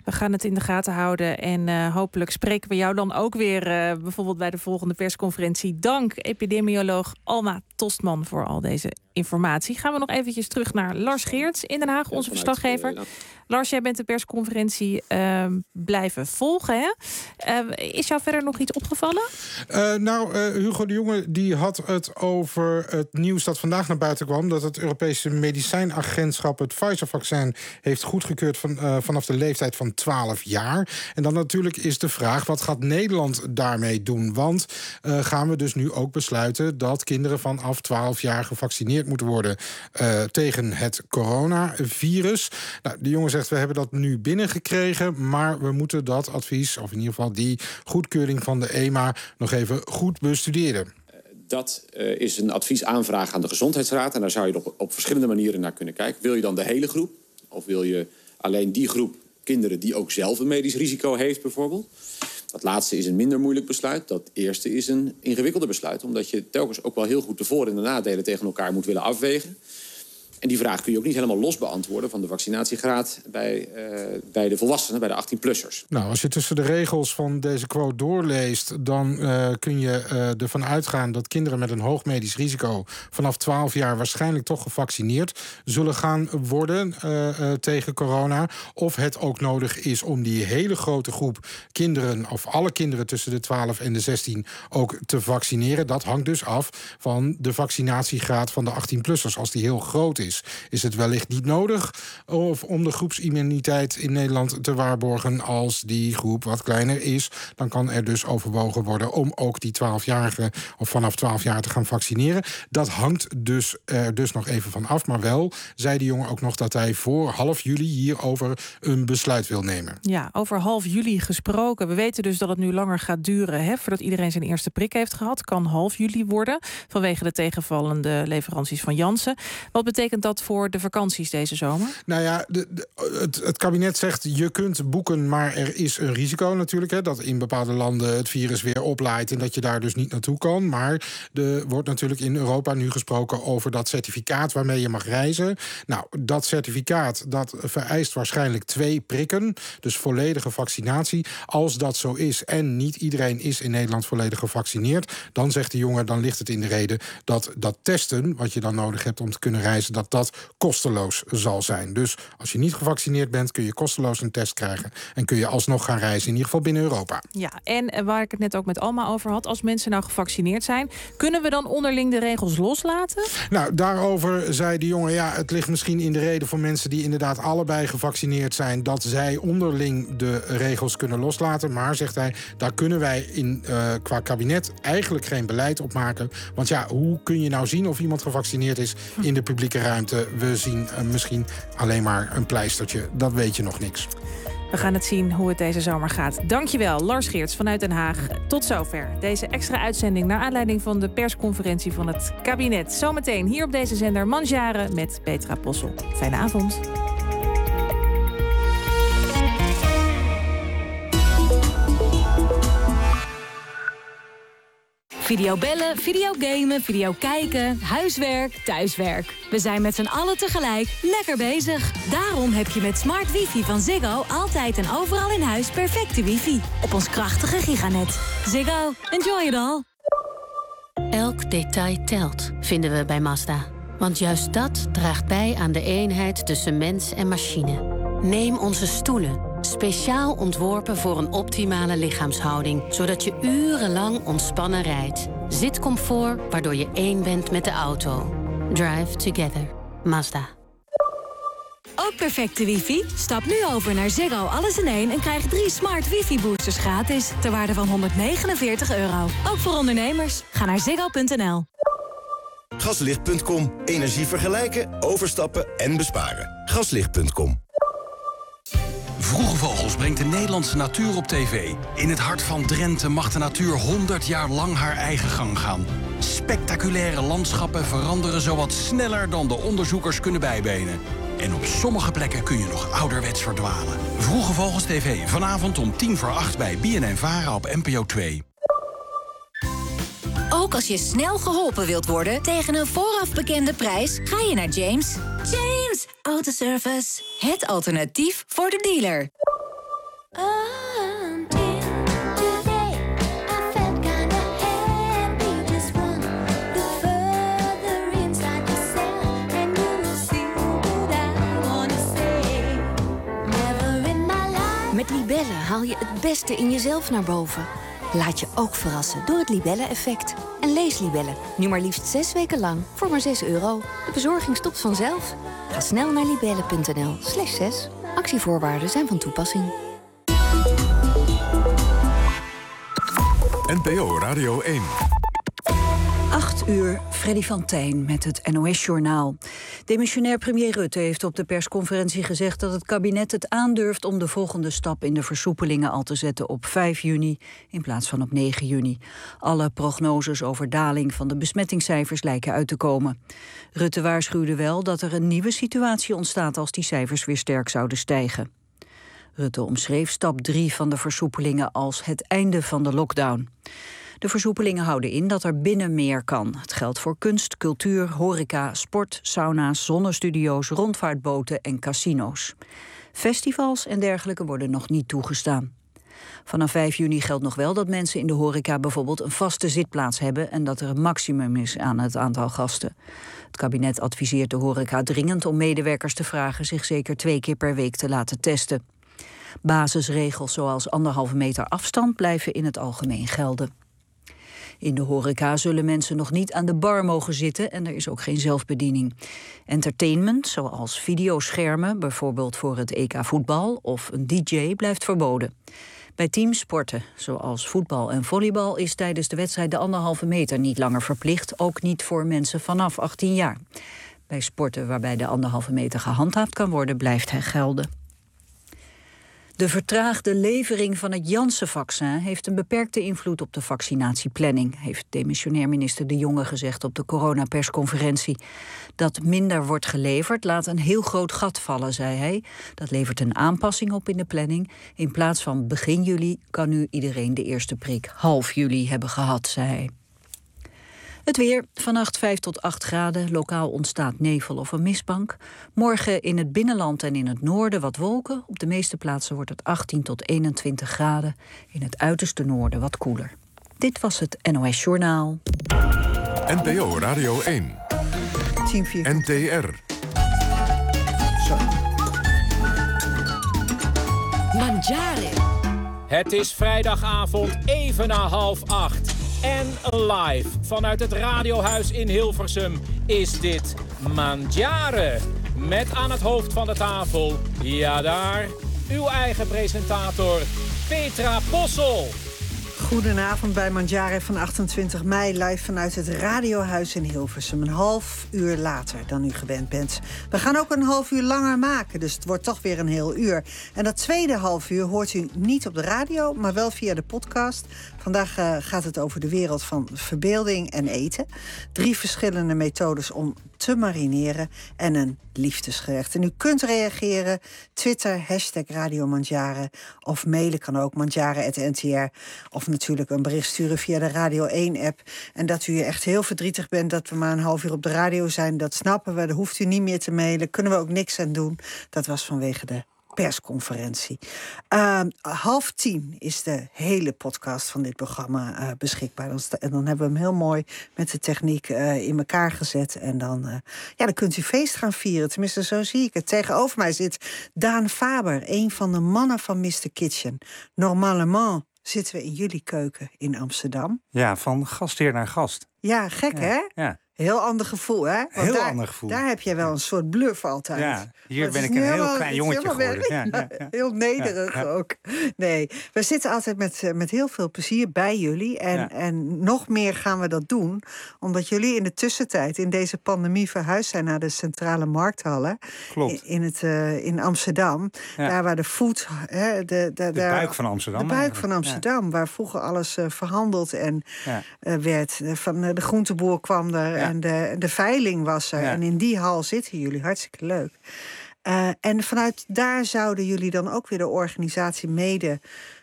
We gaan het in de gaten houden en uh, hopelijk spreken we jou dan ook weer... Uh, bijvoorbeeld bij de volgende persconferentie. Dank epidemioloog Alma Tostman voor al deze informatie. Gaan we nog eventjes terug naar Lars Geerts in Den Haag, onze verslaggever. Lars, jij bent de persconferentie uh, blijven volgen. Hè? Uh, is jou verder nog iets opgevallen? Uh, nou, uh, Hugo de Jonge die had het over het nieuws dat vandaag naar buiten kwam... dat het Europese medicijnagentschap het Pfizer-vaccin heeft goedgekeurd... Van, uh, vanaf de leeftijd van twaalf jaar. En dan natuurlijk is de vraag, wat gaat Nederland daarmee doen? Want uh, gaan we dus nu ook besluiten dat kinderen vanaf twaalf jaar gevaccineerd moeten worden... Uh, tegen het coronavirus? Nou, de jongen zegt, we hebben dat nu binnengekregen... maar we moeten dat advies, of in ieder geval die goedkeuring van de E M A... nog even goed bestuderen. Dat uh, is een adviesaanvraag aan de Gezondheidsraad... en daar zou je op, op verschillende manieren naar kunnen kijken. Wil je dan de hele groep? Of wil je alleen die groep kinderen die ook zelf een medisch risico heeft bijvoorbeeld? Dat laatste is een minder moeilijk besluit. Dat eerste is een ingewikkelder besluit... omdat je telkens ook wel heel goed de voor- en de nadelen tegen elkaar moet willen afwegen. En die vraag kun je ook niet helemaal los beantwoorden... van de vaccinatiegraad bij, uh, bij de volwassenen, bij de achttien-plussers. Nou, als je tussen de regels van deze quote doorleest... dan uh, kun je uh, ervan uitgaan dat kinderen met een hoog medisch risico... vanaf twaalf jaar waarschijnlijk toch gevaccineerd zullen gaan worden uh, uh, tegen corona. Of het ook nodig is om die hele grote groep kinderen... of alle kinderen tussen de twaalf en de zestien ook te vaccineren. Dat hangt dus af van de vaccinatiegraad van de achttien-plussers. Als die heel groot is... is het wellicht niet nodig of om de groepsimmuniteit in Nederland te waarborgen. Als die groep wat kleiner is, dan kan er dus overwogen worden om ook die twaalfjarigen of vanaf twaalf jaar te gaan vaccineren. Dat hangt dus er dus nog even van af. Maar wel zei de jongen ook nog dat hij voor half juli hierover een besluit wil nemen. Ja, over half juli gesproken. We weten dus dat het nu langer gaat duren, hè, voordat iedereen zijn eerste prik heeft gehad. Kan half juli worden, vanwege de tegenvallende leveranties van Janssen. Wat betekent dat voor de vakanties deze zomer? Nou ja, de, de, het, het kabinet zegt je kunt boeken, maar er is een risico natuurlijk. Hè, dat in bepaalde landen het virus weer oplaait en dat je daar dus niet naartoe kan. Maar er wordt natuurlijk in Europa nu gesproken over dat certificaat waarmee je mag reizen. Nou, dat certificaat dat vereist waarschijnlijk twee prikken. Dus volledige vaccinatie. Als dat zo is en niet iedereen is in Nederland volledig gevaccineerd, dan zegt de jongen, dan ligt het in de reden dat dat testen, wat je dan nodig hebt om te kunnen reizen, dat dat kosteloos zal zijn. Dus als je niet gevaccineerd bent, kun je kosteloos een test krijgen en kun je alsnog gaan reizen, in ieder geval binnen Europa. Ja, en waar ik het net ook met Alma over had, als mensen nou gevaccineerd zijn, kunnen we dan onderling de regels loslaten? Nou, daarover zei de jongen, ja, het ligt misschien in de reden voor mensen die inderdaad allebei gevaccineerd zijn, dat zij onderling de regels kunnen loslaten. Maar, zegt hij, daar kunnen wij in, uh, qua kabinet eigenlijk geen beleid op maken. Want ja, hoe kun je nou zien of iemand gevaccineerd is in de publieke ruimte? We zien uh, misschien alleen maar een pleistertje. Dat weet je nog niks. We gaan het zien hoe het deze zomer gaat. Dankjewel, Lars Geerts vanuit Den Haag. Tot zover deze extra uitzending naar aanleiding van de persconferentie van het kabinet. Zometeen hier op deze zender Mandjaren met Petra Possel. Fijne avond. Videobellen, videogamen, videokijken, huiswerk, thuiswerk. We zijn met z'n allen tegelijk lekker bezig. Daarom heb je met smart wifi van Ziggo altijd en overal in huis perfecte wifi. Op ons krachtige giganet. Ziggo, enjoy it all. Elk detail telt, vinden we bij Mazda. Want juist dat draagt bij aan de eenheid tussen mens en machine. Neem onze stoelen. Speciaal ontworpen voor een optimale lichaamshouding, zodat je urenlang ontspannen rijdt. Zitcomfort, waardoor je één bent met de auto. Drive together. Mazda. Ook perfecte wifi? Stap nu over naar Ziggo Alles in één en krijg drie smart wifi-boosters gratis. Ter waarde van honderdnegenenveertig euro. Ook voor ondernemers. Ga naar ziggo punt n l. Gaslicht punt com. Energie vergelijken, overstappen en besparen. Gaslicht punt com. Vroege Vogels brengt de Nederlandse natuur op tv. In het hart van Drenthe mag de natuur honderd jaar lang haar eigen gang gaan. Spectaculaire landschappen veranderen zowat sneller dan de onderzoekers kunnen bijbenen. En op sommige plekken kun je nog ouderwets verdwalen. Vroege Vogels T V, vanavond om tien voor acht bij B N N Vara op N P O twee. Ook als je snel geholpen wilt worden tegen een vooraf bekende prijs, ga je naar James. James Autoservice, het alternatief voor de dealer. Met Libellen haal je het beste in jezelf naar boven. Laat je ook verrassen door het Libellen-effect. En lees Libellen, nu maar liefst zes weken lang voor maar zes euro. De bezorging stopt vanzelf. Ga snel naar libellen.nl slash zes. Actievoorwaarden zijn van toepassing. N P O Radio één. acht uur, Freddy van Tijn met het N O S-journaal. Demissionair premier Rutte heeft op de persconferentie gezegd dat het kabinet het aandurft om de volgende stap in de versoepelingen al te zetten op vijf juni in plaats van op negen juni. Alle prognoses over daling van de besmettingscijfers lijken uit te komen. Rutte waarschuwde wel dat er een nieuwe situatie ontstaat als die cijfers weer sterk zouden stijgen. Rutte omschreef stap drie van de versoepelingen als het einde van de lockdown. De versoepelingen houden in dat er binnen meer kan. Het geldt voor kunst, cultuur, horeca, sport, sauna's, zonnestudio's, rondvaartboten en casino's. Festivals en dergelijke worden nog niet toegestaan. Vanaf vijf juni geldt nog wel dat mensen in de horeca bijvoorbeeld een vaste zitplaats hebben en dat er een maximum is aan het aantal gasten. Het kabinet adviseert de horeca dringend om medewerkers te vragen zich zeker twee keer per week te laten testen. Basisregels zoals anderhalve meter afstand blijven in het algemeen gelden. In de horeca zullen mensen nog niet aan de bar mogen zitten en er is ook geen zelfbediening. Entertainment, zoals videoschermen, bijvoorbeeld voor het E K voetbal of een D J, blijft verboden. Bij teamsporten, zoals voetbal en volleybal, is tijdens de wedstrijd de anderhalve meter niet langer verplicht, ook niet voor mensen vanaf achttien jaar. Bij sporten waarbij de anderhalve meter gehandhaafd kan worden, blijft hij gelden. De vertraagde levering van het Janssen-vaccin heeft een beperkte invloed op de vaccinatieplanning, heeft demissionair minister De Jonge gezegd op de coronapersconferentie. Dat minder wordt geleverd laat een heel groot gat vallen, zei hij. Dat levert een aanpassing op in de planning. In plaats van begin juli kan nu iedereen de eerste prik half juli hebben gehad, zei hij. Het weer, vannacht vijf tot acht graden, lokaal ontstaat nevel of een mistbank. Morgen in het binnenland en in het noorden wat wolken. Op de meeste plaatsen wordt het achttien tot eenentwintig graden. In het uiterste noorden wat koeler. Dit was het N O S-journaal. N P O Radio één. N T R. Zo. Mangiare. Het is vrijdagavond even na half acht. En live vanuit het Radiohuis in Hilversum is dit Mangiare. Met aan het hoofd van de tafel, ja daar, uw eigen presentator Petra Possel. Goedenavond bij Mangiare van achtentwintig mei, live vanuit het Radiohuis in Hilversum. Een half uur later dan u gewend bent. We gaan ook een half uur langer maken, dus het wordt toch weer een heel uur. En dat tweede half uur hoort u niet op de radio, maar wel via de podcast. Vandaag uh, gaat het over de wereld van verbeelding en eten. Drie verschillende methodes om te marineren en een liefdesgerecht. En u kunt reageren, Twitter, hashtag Radio Mangiare, of mailen kan ook, mangiare at n t r, of natuurlijk een bericht sturen via de Radio één-app. En dat u echt heel verdrietig bent dat we maar een half uur op de radio zijn, dat snappen we, daar hoeft u niet meer te mailen, kunnen we ook niks aan doen. Dat was vanwege de persconferentie. Uh, half tien is de hele podcast van dit programma uh, beschikbaar. En dan hebben we hem heel mooi met de techniek uh, in elkaar gezet. En dan, uh, ja, dan kunt u feest gaan vieren. Tenminste, zo zie ik het. Tegenover mij zit Daan Faber, een van de mannen van mister Kitchen. Normalement zitten we in jullie keuken in Amsterdam. Ja, van gastheer naar gast. Ja, gek ja, hè? Ja. Heel ander gevoel, hè? Want heel daar, ander gevoel. Daar heb jij wel een soort bluff altijd. Ja, hier ben ik een heel helemaal, klein jongetje geworden. Ja, ja, ja. Heel nederig ja, ja. ook. Nee, we zitten altijd met, met heel veel plezier bij jullie. En, ja. en nog meer gaan we dat doen. Omdat jullie in de tussentijd, in deze pandemie, verhuisd zijn naar de centrale markthallen. Klopt. In, in, het, uh, in Amsterdam. Ja. Daar waar de food... Hè, de, de, de daar, buik van Amsterdam. De buik van Amsterdam. Ja. Waar vroeger alles uh, verhandeld en ja. uh, werd. Van, uh, de groenteboer kwam er ja. en de, de veiling was er. Ja. En in die hal zitten jullie. Hartstikke leuk. Uh, en vanuit daar zouden jullie dan ook weer de organisatie mede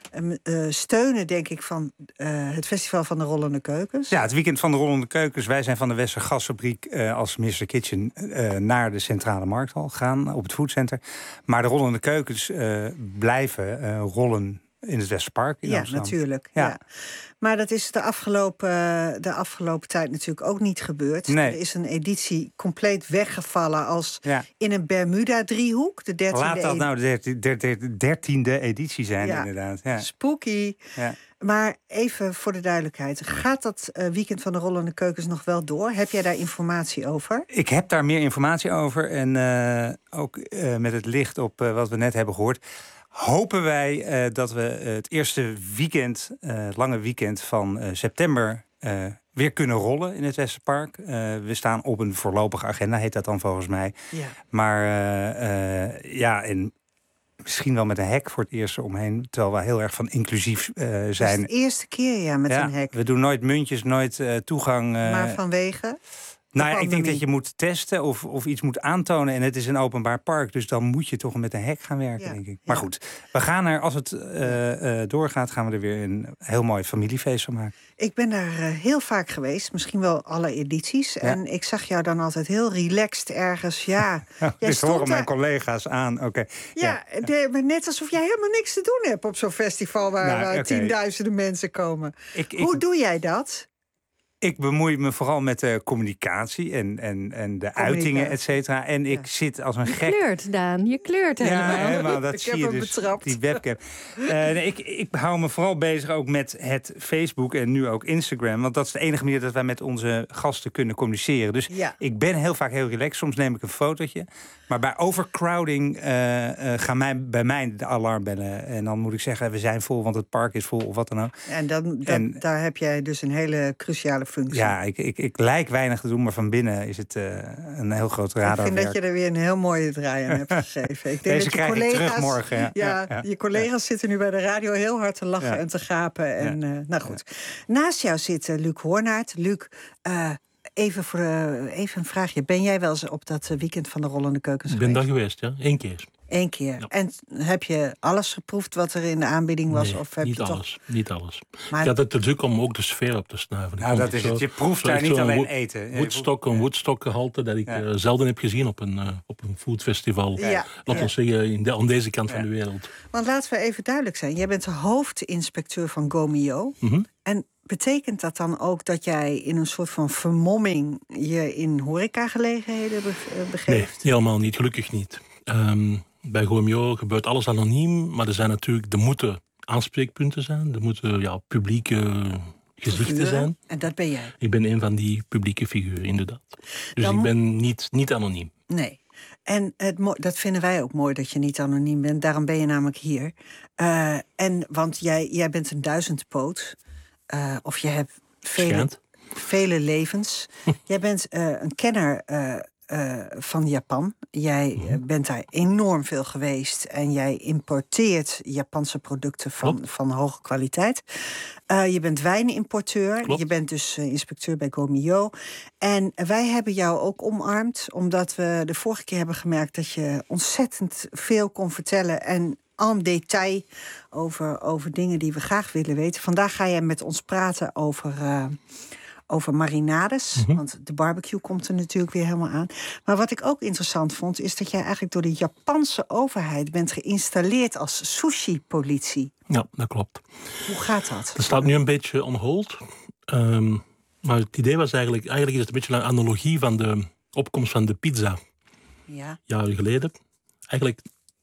uh, steunen, denk ik, van uh, het Festival van de Rollende Keukens. Ja, het weekend van de Rollende Keukens. Wij zijn van de Westergasfabriek uh, als mister Kitchen uh, naar de Centrale Markthal gaan op het foodcenter. Maar de Rollende Keukens uh, blijven uh, rollen in het Westerpark in ja, Amsterdam. Natuurlijk, ja, natuurlijk. Ja. Maar dat is de afgelopen, de afgelopen tijd natuurlijk ook niet gebeurd. Nee. Er is een editie compleet weggevallen als ja. in een Bermuda-driehoek. De dertiende Laat dat nou de dertiende editie zijn, ja. inderdaad. Ja. Spooky. Ja. Maar even voor de duidelijkheid. Gaat dat uh, weekend van de Rollende Keukens nog wel door? Heb jij daar informatie over? Ik heb daar meer informatie over. En uh, ook uh, met het licht op uh, wat we net hebben gehoord, hopen wij uh, dat we het eerste weekend, uh, het lange weekend van uh, september uh, weer kunnen rollen in het Westerpark. Uh, we staan op een voorlopige agenda, heet dat dan volgens mij. Ja. Maar uh, uh, ja, en misschien wel met een hek voor het eerst omheen, terwijl we heel erg van inclusief uh, zijn. Dat is de eerste keer, ja, met ja, een hek. We doen nooit muntjes, nooit uh, toegang. Uh, maar vanwege? Nou ja, ik denk dat je moet testen of, of iets moet aantonen. En het is een openbaar park, dus dan moet je toch met een hek gaan werken, ja, denk ik. Maar ja. goed, we gaan er, als het uh, uh, doorgaat, gaan we er weer een heel mooi familiefeest van maken. Ik ben daar uh, heel vaak geweest, misschien wel alle edities. Ja. En ik zag jou dan altijd heel relaxed ergens. Ja, ja jij dit horen daar... mijn collega's aan. Oké. Okay. Ja, ja. De, maar net alsof jij helemaal niks te doen hebt op zo'n festival waar nou, okay. tienduizenden mensen komen. Ik, ik... Hoe doe jij dat? Ik bemoei me vooral met de communicatie en, en, en de uitingen, et cetera. En ik ja. zit als een je gek... Je kleurt, Daan. Je kleurt helemaal. Ja, helemaal. Dat ik zie heb je hem dus, betrapt. die webcam. uh, nee, ik, ik hou me vooral bezig ook met het Facebook en nu ook Instagram. Want dat is de enige manier dat wij met onze gasten kunnen communiceren. Dus ja. ik ben heel vaak heel relaxed. Soms neem ik een fotootje. Maar bij overcrowding uh, uh, gaan mij, bij mij de alarmbellen. En dan moet ik zeggen, we zijn vol, want het park is vol of wat dan ook. En, dan, dan, en daar heb jij dus een hele cruciale functie. Ja, ik, ik, ik lijk weinig te doen, maar van binnen is het uh, een heel groot radarwerk. Ik vind dat je er weer een heel mooie draai aan hebt gegeven. Ik denk Deze dat je krijg collega's, ik terug morgen. Ja, ja, ja, ja je collega's ja. zitten nu bij de radio heel hard te lachen ja. en te gapen. En, ja. uh, nou goed. Ja. Naast jou zit uh, Luc Hoornaert. Luc, uh, Even, voor, uh, even een vraagje. Ben jij wel eens op dat weekend van de Rollende Keukens geweest? Ik ben geweest? daar geweest, ja. Eén keer. Eén keer. Ja. En heb je alles geproefd wat er in de aanbieding was? Nee, of heb niet je alles. Toch... Niet alles. Maar... Ik had het te druk om ook de sfeer op te snuiven. Nou, dat is zo, het. Je proeft daar niet alleen eten. Woodstock, een Woodstock-gehalte dat ik ja. uh, zelden heb gezien op een, uh, op een foodfestival. Ja. Laat ja. ons zeggen, in de, aan deze kant ja. van de wereld. Want laten we even duidelijk zijn. Jij bent de hoofdinspecteur van Gomeo. Mm-hmm. En betekent dat dan ook dat jij in een soort van vermomming je in horecagelegenheden begeeft? Nee, helemaal niet. Gelukkig niet. Um, bij Gomeo gebeurt alles anoniem, maar er zijn natuurlijk, er moeten aanspreekpunten zijn. Er moeten ja, publieke gezichten figuren zijn. En dat ben jij? Ik ben een van die publieke figuren, inderdaad. Dus dan ik ben niet, niet anoniem. Nee. En het, dat vinden wij ook mooi, dat je niet anoniem bent. Daarom ben je namelijk hier. Uh, en, want jij, jij bent een duizendpoot. Uh, of je hebt vele, vele levens. Jij bent uh, een kenner uh, uh, van Japan. Jij uh, bent daar enorm veel geweest. En jij importeert Japanse producten van, van hoge kwaliteit. Uh, je bent wijnimporteur. Klopt. Je bent dus uh, inspecteur bij Gomeo. En wij hebben jou ook omarmd. Omdat we de vorige keer hebben gemerkt dat je ontzettend veel kon vertellen. En en detail over, over dingen die we graag willen weten. Vandaag ga jij met ons praten over, uh, over marinades. Mm-hmm. Want de barbecue komt er natuurlijk weer helemaal aan. Maar wat ik ook interessant vond, is dat jij eigenlijk door de Japanse overheid bent geïnstalleerd als sushi-politie. Ja, dat klopt. Hoe gaat dat? Dat staat nu een beetje on hold. Um, maar het idee was eigenlijk, eigenlijk is het een beetje een analogie van de opkomst van de pizza. Ja. Jaren geleden. Eigenlijk,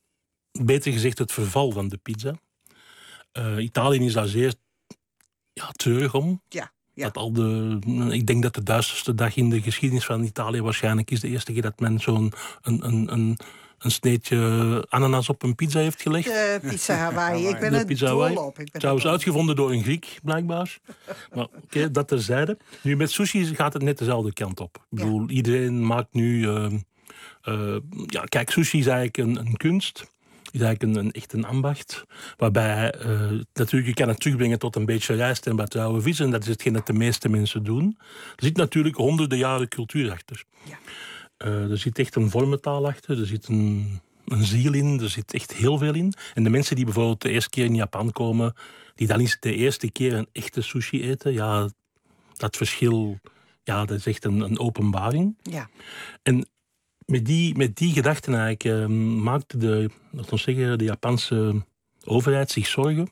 beter gezegd, het verval van de pizza. Uh, Italië is daar zeer ja, treurig om. Ja, ja. Dat al de, ik denk dat de duisterste dag in de geschiedenis van Italië waarschijnlijk is de eerste keer dat men zo'n een, een, een, een sneetje ananas op een pizza heeft gelegd. De pizza Hawaii. Ik ben er dol op. Ik ben Trouwens uitgevonden door een Griek, blijkbaar. Maar oké, okay, dat terzijde. Nu met sushi gaat het net dezelfde kant op. Ik bedoel, ja. Iedereen maakt nu... Uh, uh, ja, kijk, sushi is eigenlijk een, een kunst. Is eigenlijk een, een, echt een ambacht. Waarbij uh, natuurlijk, je kan het terugbrengen tot een beetje rijst en wat rauwe vis. En dat is hetgeen dat de meeste mensen doen. Er zit natuurlijk honderden jaren cultuur achter. Ja. Uh, er zit echt een vormentaal achter. Er zit een een ziel in, er zit echt heel veel in. En de mensen die bijvoorbeeld de eerste keer in Japan komen, die dan eens de eerste keer een echte sushi eten, ja, dat verschil, ja, dat is echt een, een openbaring. Ja. En met die, met die gedachten eigenlijk uh, maakte de, laten we zeggen, de Japanse overheid zich zorgen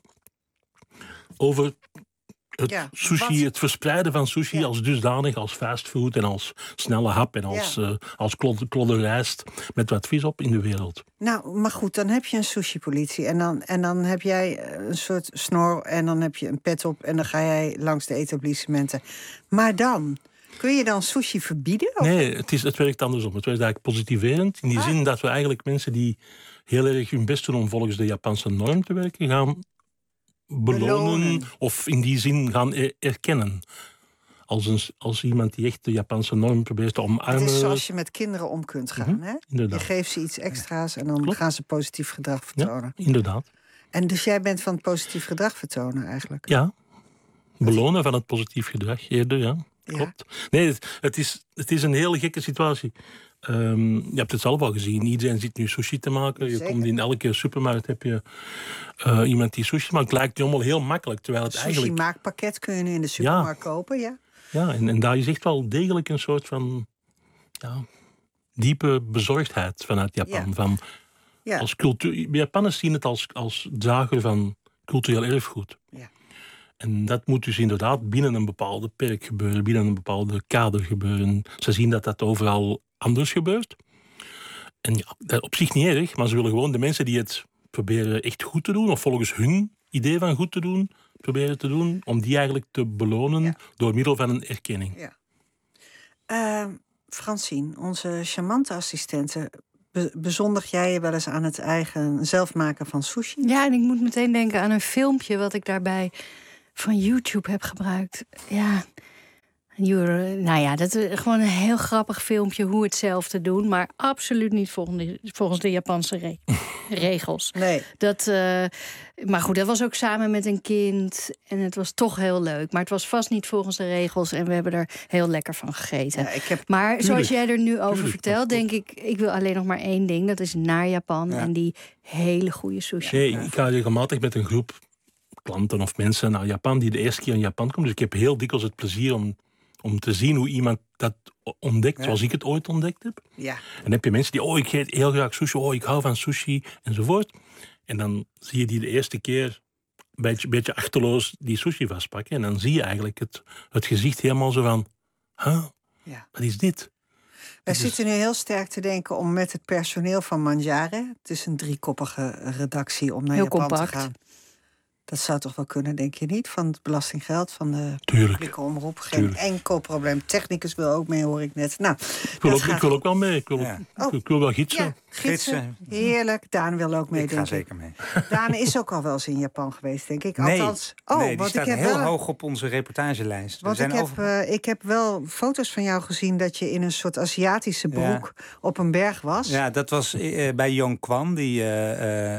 over het ja, sushi, wat? het verspreiden van sushi ja. als dusdanig, als fastfood en als snelle hap en als, ja. uh, als klod, klodder rijst met wat vis op in de wereld. Nou, maar goed, dan heb je een sushi-politie en dan, en dan heb jij een soort snor en dan heb je een pet op en dan ga jij langs de etablissementen. Maar dan, kun je dan sushi verbieden? Of? Nee, het, is, het werkt andersom. Het werkt eigenlijk positiverend in die ah. zin dat we eigenlijk mensen die heel erg hun best doen om volgens de Japanse norm te werken, gaan belonen, belonen. Of in die zin gaan er- erkennen. Als, een, als iemand die echt de Japanse norm probeert te omarmen. Het is zoals je met kinderen om kunt gaan. Mm-hmm. Hè? Inderdaad. Je geeft ze iets extra's en dan Klopt. gaan ze positief gedrag vertonen. Ja, inderdaad. En dus jij bent van het positief gedrag vertonen eigenlijk? Ja, belonen van het positief gedrag eerder, ja. Klopt. Ja. Nee, het, het, is, het is een hele gekke situatie. Um, je hebt het zelf al gezien. Iedereen zit nu sushi te maken. Je Zeker. komt in elke supermarkt, heb je uh, iemand die sushi maakt. Het lijkt nu allemaal heel makkelijk. Terwijl het sushi eigenlijk... maakpakket kun je nu in de supermarkt ja. kopen, ja? Ja, en, en daar is echt wel degelijk een soort van ja, diepe bezorgdheid vanuit Japan. Ja. Van, ja. Als cultuur, Japanners zien het als, als drager van cultureel erfgoed. Ja. En dat moet dus inderdaad binnen een bepaalde perk gebeuren, binnen een bepaalde kader gebeuren. Ze zien dat dat overal anders gebeurt. En ja, dat op zich niet erg, maar ze willen gewoon de mensen die het proberen echt goed te doen, of volgens hun idee van goed te doen, proberen te doen, om die eigenlijk te belonen ja. door middel van een erkenning. Ja. Uh, Francine, onze charmante assistente, be- bezondig jij je wel eens aan het eigen zelfmaken van sushi? Ja, en ik moet meteen denken aan een filmpje wat ik daarbij van YouTube heb gebruikt. Ja, nou ja, dat is gewoon een heel grappig filmpje hoe het zelf te doen, maar absoluut niet volgens de, volgens de Japanse re- regels. Nee. Dat, uh, maar goed, dat was ook samen met een kind en het was toch heel leuk. Maar het was vast niet volgens de regels en we hebben er heel lekker van gegeten. Ja, ik heb... Maar Tuurlijk. zoals jij er nu over Tuurlijk. vertelt, denk ik, ik wil alleen nog maar één ding. Dat is naar Japan ja. en die hele goede sushi. Nee, ik ga regelmatig met een groep klanten of mensen naar Japan die de eerste keer in Japan komen. Dus ik heb heel dikwijls het plezier om, om te zien hoe iemand dat ontdekt, ja. zoals ik het ooit ontdekt heb. Ja. En dan heb je mensen die, oh, ik eet heel graag sushi, oh, ik hou van sushi, enzovoort. En dan zie je die de eerste keer een beetje, beetje achterloos die sushi vastpakken. En dan zie je eigenlijk het, het gezicht helemaal zo van, huh, ja. wat is dit? Wij zitten nu heel sterk te denken om met het personeel van Mangiare, het is een driekoppige redactie, om naar heel Japan compact. te gaan. Dat zou toch wel kunnen, denk je niet? Van het belastinggeld, van de Tuurlijk. publieke omroep. Geen Tuurlijk. enkel probleem. Technicus wil ook mee, hoor ik net. Nou, ik, wil ook, gaat... ik wil ook wel mee. Ik wil, ja. ook, oh. ik wil wel gidsen. Ja, gidsen. Heerlijk. Daan wil ook mee, ik denk ga zeker mee. Daan is ook al wel eens in Japan geweest, denk ik. Nee, Althans, oh, nee die want staat ik heb heel wel... hoog op onze reportagelijst. Want We zijn ik, heb, over... uh, ik heb wel foto's van jou gezien dat je in een soort Aziatische broek ja. op een berg was. Ja, dat was uh, bij Yongkwan, die... Uh, uh,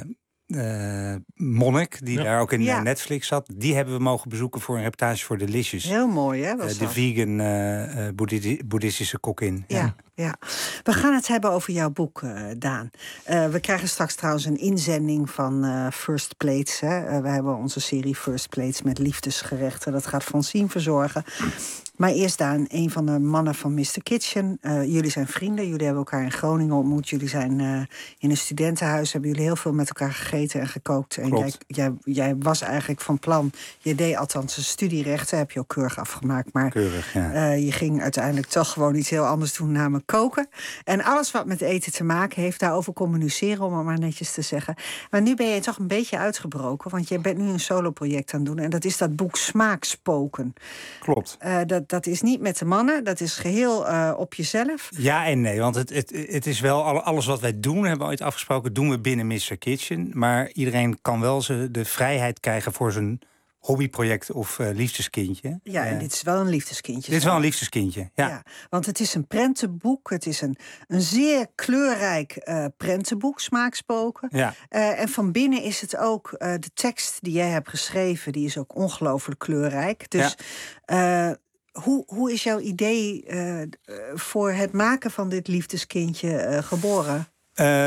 Uh, monnik, die ja. daar ook in ja. Netflix zat. Die hebben we mogen bezoeken voor een reportage voor Delicious. Heel mooi, hè? Was uh, de vegan uh, boeddhi- boeddhistische kokkin. Ja, ja, ja. We gaan het hebben over jouw boek, uh, Daan. Uh, we krijgen straks trouwens een inzending van uh, First Plates. Hè. Uh, we hebben onze serie First Plates met liefdesgerechten. Dat gaat Francine verzorgen. Maar eerst Daan, een van de mannen van mister Kitchen. Uh, jullie zijn vrienden, jullie hebben elkaar in Groningen ontmoet. Jullie zijn uh, in een studentenhuis, hebben jullie heel veel met elkaar gegeten en gekookt. En jij, jij, jij was eigenlijk van plan, je deed althans een studierechten, heb je ook keurig afgemaakt. Maar keurig, ja. uh, je ging uiteindelijk toch gewoon iets heel anders doen, namelijk koken. En alles wat met eten te maken heeft, daarover communiceren, om het maar netjes te zeggen. Maar nu ben je toch een beetje uitgebroken, want je bent nu een soloproject aan het doen. En dat is dat boek Smaakspoken. Klopt. Uh, dat Dat is niet met de mannen, dat is geheel uh, op jezelf. Ja en nee, want het, het, het is wel alles wat wij doen, hebben we ooit afgesproken, doen we binnen mister Kitchen. Maar iedereen kan wel ze de vrijheid krijgen voor zijn hobbyproject of uh, liefdeskindje. Ja, en uh, dit is wel een liefdeskindje. Dit is wel een liefdeskindje, ja. ja. Want het is een prentenboek, het is een, een zeer kleurrijk uh, prentenboek, Smaakspoken. Ja. Uh, en van binnen is het ook, uh, de tekst die jij hebt geschreven, die is ook ongelooflijk kleurrijk. Dus... Ja. Uh, Hoe, hoe is jouw idee uh, voor het maken van dit liefdeskindje uh, geboren? Uh, dat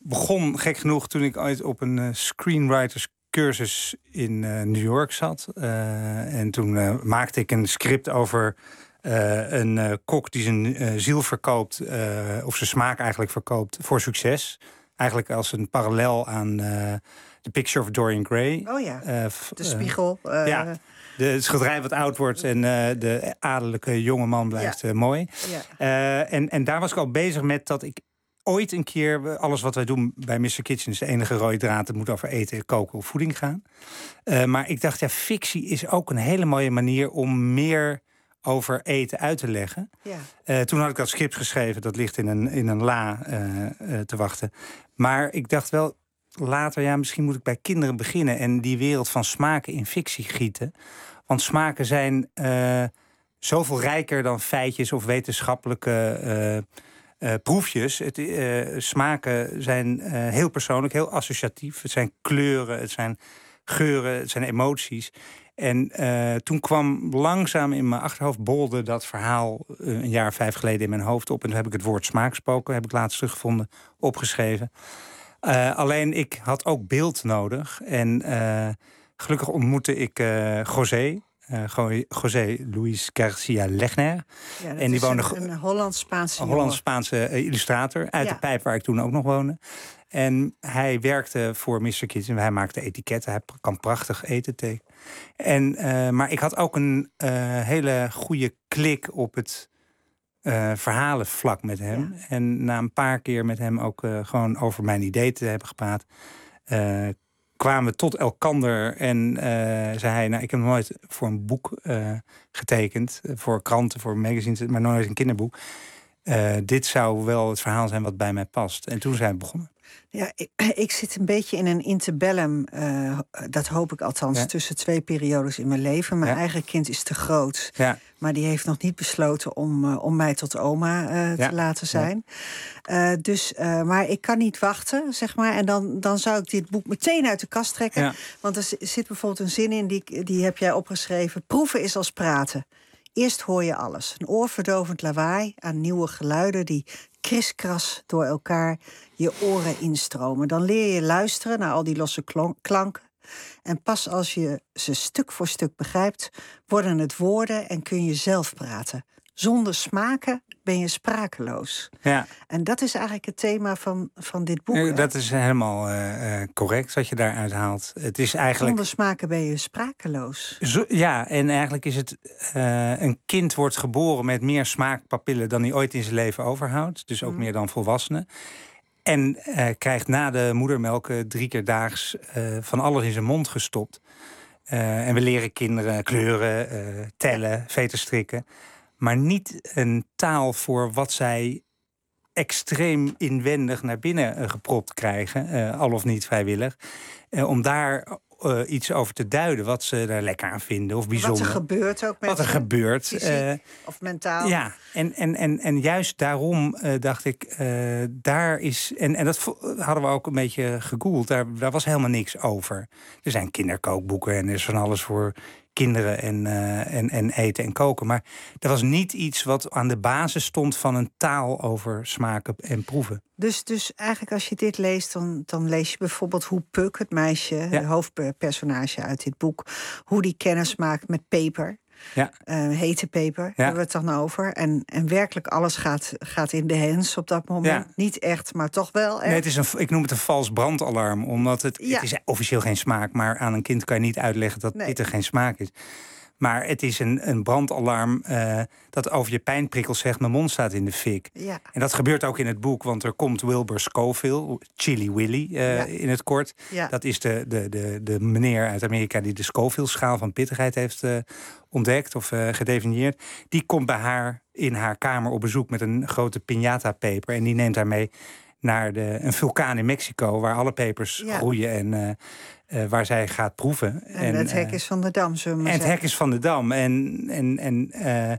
begon gek genoeg toen ik ooit op een uh, screenwriterscursus in uh, New York zat. Uh, en toen uh, maakte ik een script over uh, een uh, kok die zijn uh, ziel verkoopt, uh, of zijn smaak eigenlijk verkoopt voor succes. Eigenlijk als een parallel aan uh, The Picture of Dorian Gray. Oh ja, uh, de spiegel. Uh, ja. De schilderij wat oud wordt en uh, de adellijke jonge man blijft ja. uh, mooi. Ja. Uh, en, en daar was ik al bezig met dat ik ooit een keer... Alles wat wij doen bij mister Kitchen is de enige rode draad. Het moet over eten, koken of voeding gaan. Uh, maar ik dacht, ja, fictie is ook een hele mooie manier om meer over eten uit te leggen. Ja. Uh, toen had ik dat script geschreven. Dat ligt in een, in een la uh, uh, te wachten. Maar ik dacht wel later, ja, misschien moet ik bij kinderen beginnen en die wereld van smaken in fictie gieten. Want smaken zijn uh, zoveel rijker dan feitjes of wetenschappelijke uh, uh, proefjes. Het, uh, smaken zijn uh, heel persoonlijk, heel associatief. Het zijn kleuren, het zijn geuren, het zijn emoties. En uh, toen kwam langzaam in mijn achterhoofd bolde dat verhaal uh, een jaar of vijf geleden in mijn hoofd op. En toen heb ik het woord smaakspoken, heb ik laatst teruggevonden, opgeschreven. Uh, alleen ik had ook beeld nodig. En uh, gelukkig ontmoette ik uh, José. Uh, José Luis Garcia Legner. Ja, en die woonde een, een Hollands-Spaanse Een Hollands-Spaanse uh, illustrator uit ja. de Pijp, waar ik toen ook nog woonde. En hij werkte voor mister Kitchen. Hij maakte etiketten. Hij kan prachtig eten tekenen. En, uh, maar ik had ook een uh, hele goede klik op het uh, verhalenvlak met hem. Ja. En na een paar keer met hem ook uh, gewoon over mijn idee te hebben gepraat, Uh, kwamen we tot elkander en uh, zei hij, nou, ik heb nog nooit voor een boek uh, getekend, voor kranten, voor magazines, maar nooit een kinderboek. Uh, dit zou wel het verhaal zijn wat bij mij past. En toen zijn we begonnen. Ja, ik, ik zit een beetje in een interbellum, uh, dat hoop ik althans, ja. tussen twee periodes in mijn leven. Mijn ja. eigen kind is te groot, ja. maar die heeft nog niet besloten om, uh, om mij tot oma uh, ja. te laten zijn. Ja. Uh, dus, uh, maar ik kan niet wachten, zeg maar. En dan, dan zou ik dit boek meteen uit de kast trekken. Ja. Want er zit bijvoorbeeld een zin in, die, die heb jij opgeschreven. Proeven is als praten. Eerst hoor je alles. Een oorverdovend lawaai aan nieuwe geluiden die kriskras door elkaar je oren instromen. Dan leer je luisteren naar al die losse klanken. En pas als je ze stuk voor stuk begrijpt, worden het woorden en kun je zelf praten. Zonder smaken ben je sprakeloos. Ja. En dat is eigenlijk het thema van, van dit boek. Uh, dat is helemaal uh, correct wat je daaruit haalt. Het is eigenlijk... Zonder smaken ben je sprakeloos. Zo, ja, en eigenlijk is het... Uh, een kind wordt geboren met meer smaakpapillen dan hij ooit in zijn leven overhoudt. Dus ook mm. meer dan volwassenen. En uh, krijgt na de moedermelk uh, drie keer daags uh, van alles in zijn mond gestopt. Uh, en we leren kinderen kleuren, uh, tellen, veters strikken. Maar niet een taal voor wat zij extreem inwendig naar binnen uh, gepropt krijgen, uh, al of niet vrijwillig. Uh, om daar uh, iets over te duiden, wat ze er lekker aan vinden of bijzonder. Wat er gebeurt ook met Wat er gebeurt. Fysiek uh, of mentaal. Ja, en, en, en, en juist daarom uh, dacht ik, uh, daar is... En, en dat hadden we ook een beetje gegoogeld. Daar, daar was helemaal niks over. Er zijn kinderkookboeken en er is van alles voor kinderen en, uh, en, en eten en koken. Maar er was niet iets wat aan de basis stond van een taal over smaken en proeven. Dus, dus eigenlijk als je dit leest, dan, dan lees je bijvoorbeeld hoe Puck, het meisje, ja. de hoofdpersonage uit dit boek, hoe die kennis maakt met peper. Ja. Uh, hete peper, ja. hebben we het dan over. En, en werkelijk alles gaat, gaat in de hens op dat moment. Ja. Niet echt, maar toch wel echt. Nee, het is een, ik noem het een vals brandalarm. Omdat het, ja. het is officieel geen smaak. Maar aan een kind kan je niet uitleggen dat nee. dit er geen smaak is. Maar het is een, een brandalarm uh, dat over je pijnprikkels zegt, mijn mond staat in de fik. Ja. En dat gebeurt ook in het boek, want er komt Wilbur Scoville, Chili Willy uh, ja. in het kort. Ja. Dat is de, de, de, de meneer uit Amerika die de Scoville-schaal van pittigheid heeft uh, ontdekt of uh, gedefinieerd. Die komt bij haar in haar kamer op bezoek met een grote piñata-peper. En die neemt haar mee naar de, een vulkaan in Mexico, waar alle pepers ja. groeien en uh, uh, waar zij gaat proeven. En, en het hek is van de Dam, zullen we maar En het hek is van de Dam. En, en, en uh,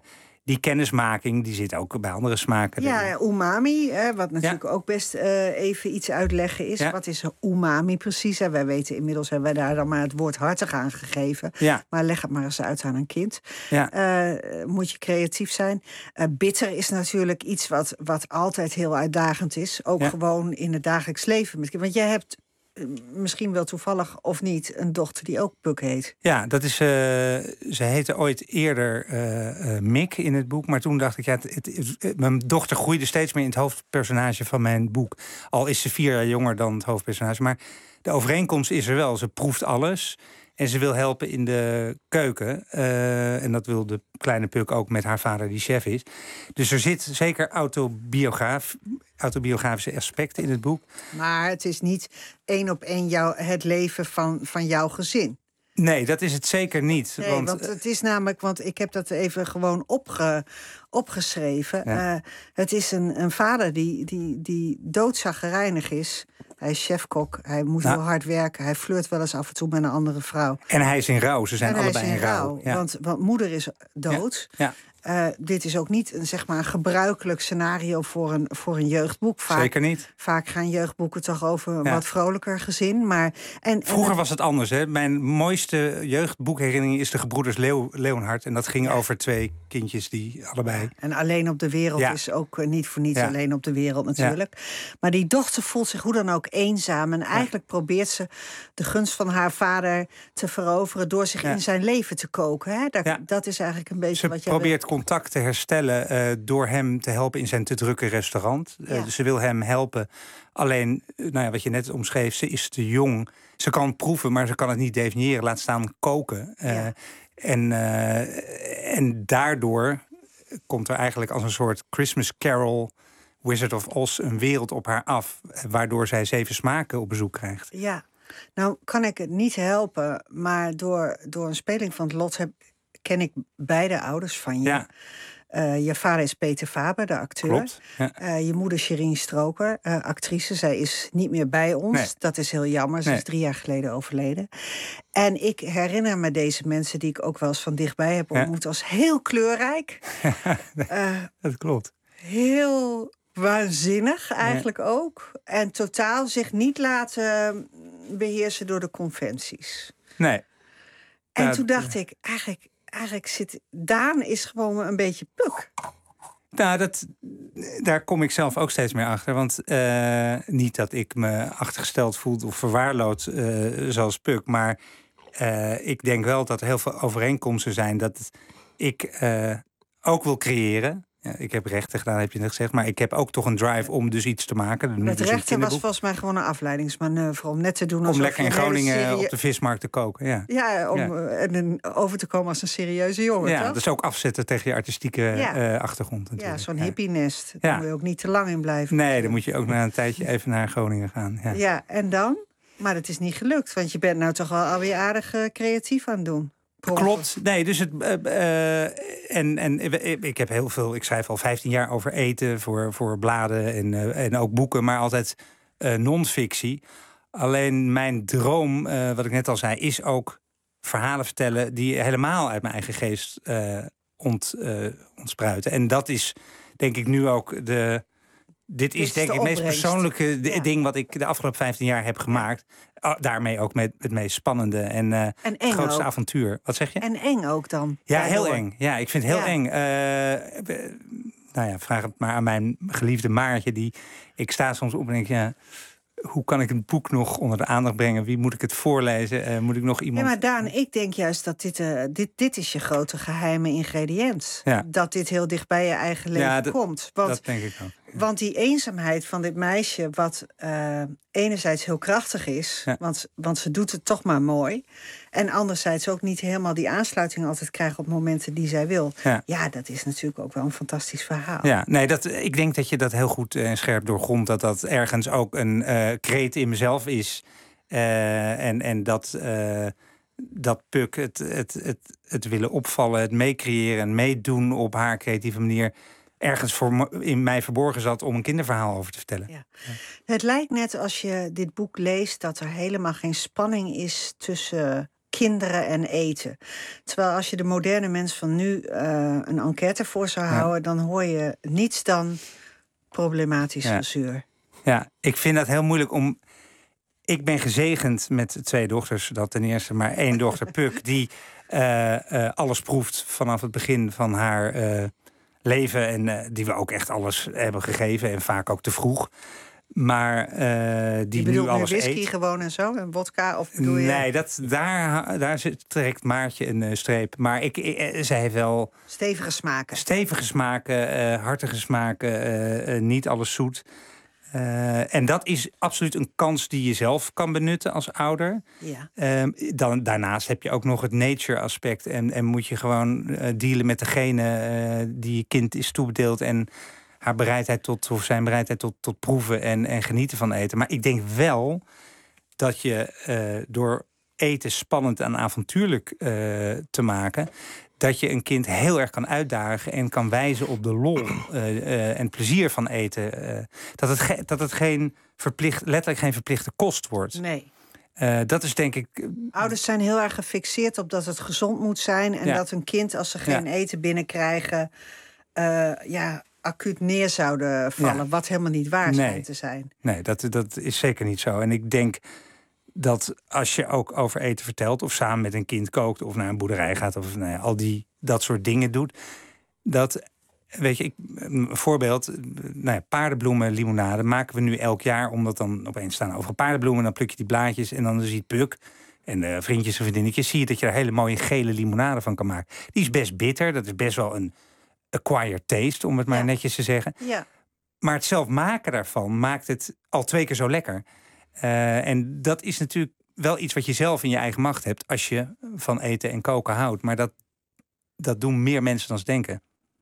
die kennismaking die zit ook bij andere smaken. Ja, umami, hè, wat natuurlijk ja. ook best uh, even iets uitleggen is. Ja. Wat is umami precies? Hè? Wij weten inmiddels, hebben wij daar dan maar het woord hartig aan gegeven. Ja. Maar leg het maar eens uit aan een kind. Ja. Uh, moet je creatief zijn. Uh, bitter is natuurlijk iets wat, wat altijd heel uitdagend is. Ook ja. gewoon in het dagelijks leven. Want jij hebt misschien wel toevallig of niet een dochter die ook Puk heet. Ja, dat is. Uh, ze heette ooit eerder uh, uh, Mick in het boek. Maar toen dacht ik, ja, het, het, het, mijn dochter groeide steeds meer in het hoofdpersonage van mijn boek. Al is ze vier jaar jonger dan het hoofdpersonage. Maar de overeenkomst is er wel. Ze proeft alles. En ze wil helpen in de keuken. Uh, en dat wil de kleine Puk ook met haar vader die chef is. Dus er zit zeker autobiograaf, autobiografische aspecten in het boek. Maar het is niet één op één jou, het leven van, van jouw gezin. Nee, dat is het zeker niet. Nee, want, want het is namelijk, want ik heb dat even gewoon opge, opgeschreven. Ja. Uh, het is een, een vader die, die, die doodzaggerijnig is. Hij is chefkok, hij moet nou. heel hard werken. Hij flirt wel eens af en toe met een andere vrouw. En hij is in rouw, ze zijn en allebei in in rouw. rouw ja. want, want moeder is dood. Ja. Ja. Uh, dit is ook niet een, zeg maar, een gebruikelijk scenario voor een, voor een jeugdboek. Vaak, Zeker niet. Vaak gaan jeugdboeken toch over een ja. wat vrolijker gezin. Maar, en, Vroeger en, was het anders. Hè? Mijn mooiste jeugdboekherinnering is de Gebroeders Leeuw, Leeuwenhart. En dat ging ja. over twee kindjes die allebei... Ja. En Alleen op de Wereld ja. is ook uh, niet voor niets ja. Alleen op de Wereld natuurlijk. Ja. Maar die dochter voelt zich hoe dan ook eenzaam. En eigenlijk ja. probeert ze de gunst van haar vader te veroveren... door zich ja. in zijn leven te koken. Hè? Dat, ja. dat is eigenlijk een beetje ze wat je probeert contact te herstellen uh, door hem te helpen in zijn te drukke restaurant. Uh, ja. Dus ze wil hem helpen. Alleen, nou ja, wat je net omschreef, ze is te jong. Ze kan proeven, maar ze kan het niet definiëren. Laat staan koken. Uh, ja. en, uh, en daardoor komt er eigenlijk als een soort Christmas Carol... Wizard of Oz een wereld op haar af... waardoor zij zeven smaken op bezoek krijgt. Ja, nou kan ik het niet helpen... maar door, door een speling van het lot heb, ken ik beide ouders van je. Ja. Uh, je vader is Peter Faber, de acteur. Klopt, ja. uh, je moeder Sherine Stroker, uh, actrice. Zij is niet meer bij ons. Nee. Dat is heel jammer. Ze nee. is drie jaar geleden overleden. En ik herinner me deze mensen... die ik ook wel eens van dichtbij heb ontmoet... Ja. als heel kleurrijk. uh, dat klopt. Heel waanzinnig eigenlijk ja. ook. En totaal zich niet laten beheersen door de conventies. Nee. En uh, toen dacht ik, eigenlijk... Eigenlijk zit Daan is gewoon een beetje Puk. Nou, dat, daar kom ik zelf ook steeds meer achter. Want uh, niet dat ik me achtergesteld voel of verwaarloosd uh, zoals Puk. Maar uh, ik denk wel dat er heel veel overeenkomsten zijn. Dat ik uh, ook wil creëren. Ja, ik heb rechten gedaan, heb je net gezegd. Maar ik heb ook toch een drive om dus iets te maken. Het dus rechten was volgens mij gewoon een afleidingsmanoeuvre. Om net te doen om lekker in Groningen serie... op de vismarkt te koken. Ja, ja om ja. En over te komen als een serieuze jongen. Ja, toch? Dus ook afzetten tegen je artistieke ja. uh, achtergrond. Natuurlijk. Ja, zo'n hippienest. Daar ja. moet je ook niet te lang in blijven. Nee, dan moet je ook na een tijdje even naar Groningen gaan. Ja, ja en dan? Maar dat is niet gelukt. Want je bent nou toch al alweer aardig uh, creatief aan het doen. Klopt. Nee, dus het. Uh, uh, en, en ik heb heel veel. Ik schrijf al vijftien jaar over eten voor, voor bladen en, uh, en ook boeken, maar altijd uh, non-fictie. Alleen mijn droom, uh, wat ik net al zei, is ook verhalen vertellen die helemaal uit mijn eigen geest uh, ont, uh, ontspruiten. En dat is, denk ik, nu ook de. Dit is, is denk ik het meest persoonlijke ja. ding wat ik de afgelopen vijftien jaar heb gemaakt. Daarmee ook met het meest spannende en, uh, en het grootste ook. avontuur. Wat zeg je? En eng ook dan. Ja, heel door. eng. Ja, ik vind het heel ja. eng. Uh, nou ja, vraag het maar aan mijn geliefde Maartje. Die, ik sta soms op en denk, ja, hoe kan ik een boek nog onder de aandacht brengen? Wie moet ik het voorlezen? Uh, moet ik nog iemand... Ja, maar Daan, ik denk juist dat dit, uh, dit, dit is je grote geheime ingrediënt. Ja. Dat dit heel dicht bij je eigen leven ja, komt. Want, dat denk ik ook. Ja. Want die eenzaamheid van dit meisje, wat uh, enerzijds heel krachtig is... Ja. Want, want ze doet het toch maar mooi... en anderzijds ook niet helemaal die aansluiting altijd krijgt... op momenten die zij wil. Ja, ja dat is natuurlijk ook wel een fantastisch verhaal. Ja, nee, dat, ik denk dat je dat heel goed en uh, scherp doorgrondt... dat dat ergens ook een uh, kreet in mezelf is. Uh, en, en dat... Uh, dat Puk het, het, het, het willen opvallen, het meecreëren... meedoen op haar creatieve manier... ergens voor in mij verborgen zat om een kinderverhaal over te vertellen. Ja. Ja. Het lijkt net als je dit boek leest... dat er helemaal geen spanning is tussen kinderen en eten. Terwijl als je de moderne mens van nu uh, een enquête voor zou houden... Ja. dan hoor je niets dan problematisch ja. gezuur. Ja, ik vind dat heel moeilijk om... Ik ben gezegend met twee dochters, dat ten eerste. Maar één dochter, Puk, die uh, uh, alles proeft vanaf het begin van haar uh, leven. En uh, die we ook echt alles hebben gegeven. En vaak ook te vroeg. Maar uh, die je nu alles nu whisky eet. gewoon en zo? En vodka? Of bedoel je... Nee, dat, daar, daar zit, trekt Maartje een uh, streep. Maar ik, ik, zij heeft wel... Stevige smaken. Stevige smaken, uh, hartige smaken. Uh, uh, niet alles zoet. Uh, en dat is absoluut een kans die je zelf kan benutten als ouder. Ja. Uh, dan, daarnaast heb je ook nog het nature aspect. En, en moet je gewoon uh, dealen met degene uh, die je kind is toebedeeld. En haar bereidheid tot, of zijn bereidheid tot, tot proeven en, en genieten van eten. Maar ik denk wel dat je uh, door eten spannend en avontuurlijk uh, te maken... dat je een kind heel erg kan uitdagen en kan wijzen op de lol uh, uh, en plezier van eten. Uh, dat, het ge- dat het geen verplicht, letterlijk geen verplichte kost wordt. Nee. Uh, dat is denk ik... Uh, Ouders zijn heel erg gefixeerd op dat het gezond moet zijn... en ja. dat een kind, als ze geen ja. eten binnenkrijgen... Uh, ja, acuut neer zouden vallen, ja. wat helemaal niet waar schijnt nee. te zijn. Nee, dat, dat is zeker niet zo. En ik denk... dat als je ook over eten vertelt... of samen met een kind kookt of naar een boerderij gaat... of nou ja, al die dat soort dingen doet... dat, weet je, ik, een voorbeeld... Nou ja, paardenbloemenlimonade maken we nu elk jaar... omdat dan opeens staan over paardenbloemen... dan pluk je die blaadjes en dan ziet Puk... en uh, vriendjes en vriendinnetjes... zie je dat je er hele mooie gele limonade van kan maken. Die is best bitter, dat is best wel een acquired taste... om het maar ja. netjes te zeggen. Ja. Maar het zelf maken daarvan maakt het al twee keer zo lekker... Uh, en dat is natuurlijk wel iets wat je zelf in je eigen macht hebt... als je van eten en koken houdt. Maar dat, dat doen meer mensen dan ze denken.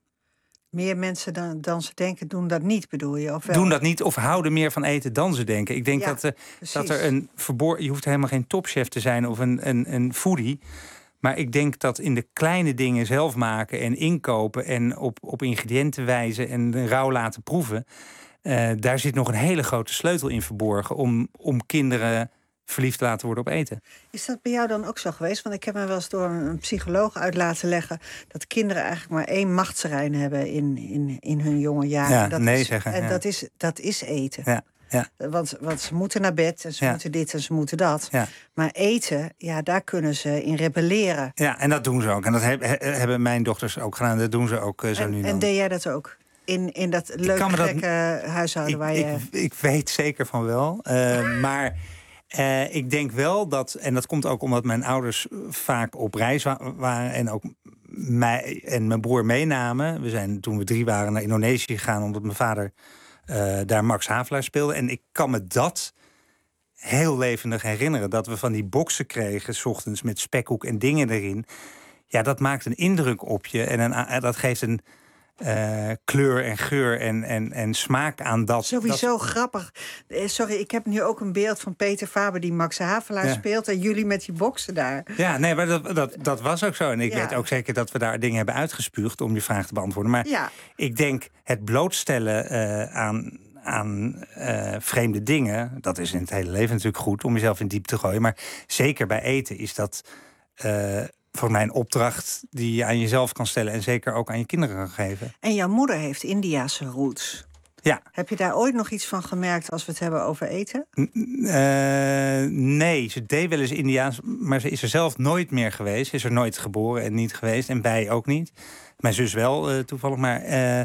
Meer mensen dan, dan ze denken doen dat niet, bedoel je? Of wel? Doen dat niet of houden meer van eten dan ze denken. Ik denk ja, dat, uh, dat er een verborgen... Je hoeft helemaal geen topchef te zijn of een, een, een foodie... Maar ik denk dat in de kleine dingen zelf maken en inkopen... en op, op ingrediënten wijzen en rauw laten proeven... Uh, daar zit nog een hele grote sleutel in verborgen... om, om kinderen verliefd te laten worden op eten. Is dat bij jou dan ook zo geweest? Want ik heb me wel eens door een psycholoog uit laten leggen... dat kinderen eigenlijk maar één machtsterrein hebben in, in, in hun jonge jaren. Ja, dat nee is, zeggen. En ja. dat, is, dat is eten. Ja, ja. Want, want ze moeten naar bed en ze ja. moeten dit en ze moeten dat. Ja. Maar eten, ja, daar kunnen ze in rebelleren. Ja, en dat doen ze ook. En dat he, he, hebben mijn dochters ook gedaan. Dat doen ze ook uh, zo en, nu dan. En deed jij dat ook? In, in dat leuke, gekke dat, huishouden ik, waar je... Ik, ik weet zeker van wel. Uh, maar uh, ik denk wel dat... En dat komt ook omdat mijn ouders vaak op reis wa- waren... en ook mij en mijn broer meenamen. We zijn toen we drie waren naar Indonesië gegaan... omdat mijn vader uh, daar Max Havelaar speelde. En ik kan me dat heel levendig herinneren. Dat we van die boxen kregen... 's ochtends met spekkoek en dingen erin. Ja, dat maakt een indruk op je. En een, dat geeft een... Uh, kleur en geur en, en, en smaak aan dat. Sowieso dat... grappig. Sorry, ik heb nu ook een beeld van Peter Faber... die Max Havelaar ja. speelt en jullie met die boksen daar. Ja, nee, maar dat, dat, dat was ook zo. En ik ja. weet ook zeker dat we daar dingen hebben uitgespuugd... om je vraag te beantwoorden. Maar ja. ik denk het blootstellen uh, aan... aan uh, vreemde dingen, dat is in het hele leven natuurlijk goed... om jezelf in diep te gooien. Maar zeker bij eten is dat... Uh, voor mij een opdracht die je aan jezelf kan stellen... en zeker ook aan je kinderen kan geven. En jouw moeder heeft Indiase roots. Ja. Heb je daar ooit nog iets van gemerkt als we het hebben over eten? N- uh, nee, ze deed wel eens Indiaans... maar ze is er zelf nooit meer geweest. Ze is er nooit geboren en niet geweest. En wij ook niet. Mijn zus wel, uh, toevallig. Maar uh,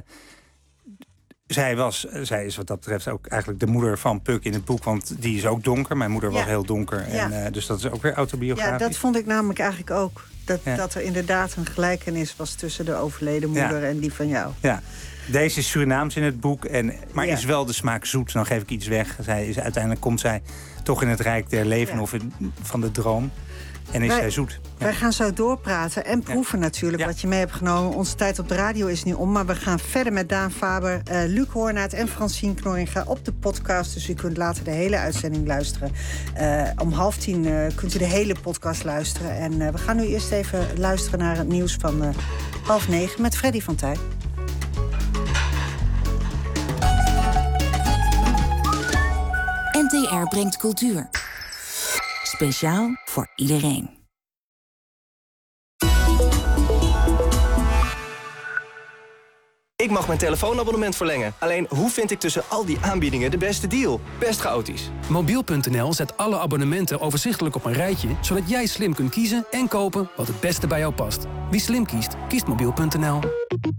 zij, was, zij is wat dat betreft ook eigenlijk de moeder van Puk in het boek. Want die is ook donker. Mijn moeder ja. was heel donker. Ja. En, uh, dus dat is ook weer autobiografisch. Ja, dat vond ik namelijk eigenlijk ook. Dat, ja. dat er inderdaad een gelijkenis was tussen de overleden moeder ja. en die van jou. Ja, deze is Surinaams in het boek, en, maar ja. is wel de smaak zoet. Dan geef ik iets weg. Zij is, uiteindelijk komt zij toch in het rijk der leven ja. of in, van de droom. En is wij, zij zoet. Ja. Wij gaan zo doorpraten en proeven ja. natuurlijk ja. wat je mee hebt genomen. Onze tijd op de radio is nu om, maar we gaan verder met Daan Faber, uh, Luc Hoornaert en Francine Knorringa op de podcast. Dus u kunt later de hele uitzending luisteren. Uh, om half tien uh, kunt u de hele podcast luisteren. En uh, we gaan nu eerst even luisteren naar het nieuws van uh, half negen met Freddy van Tijn. N T R brengt cultuur. Speciaal voor iedereen. Ik mag mijn telefoonabonnement verlengen. Alleen, hoe vind ik tussen al die aanbiedingen de beste deal? Best chaotisch. Mobiel punt n l zet alle abonnementen overzichtelijk op een rijtje, zodat jij slim kunt kiezen en kopen wat het beste bij jou past. Wie slim kiest, kiest mobiel punt n l.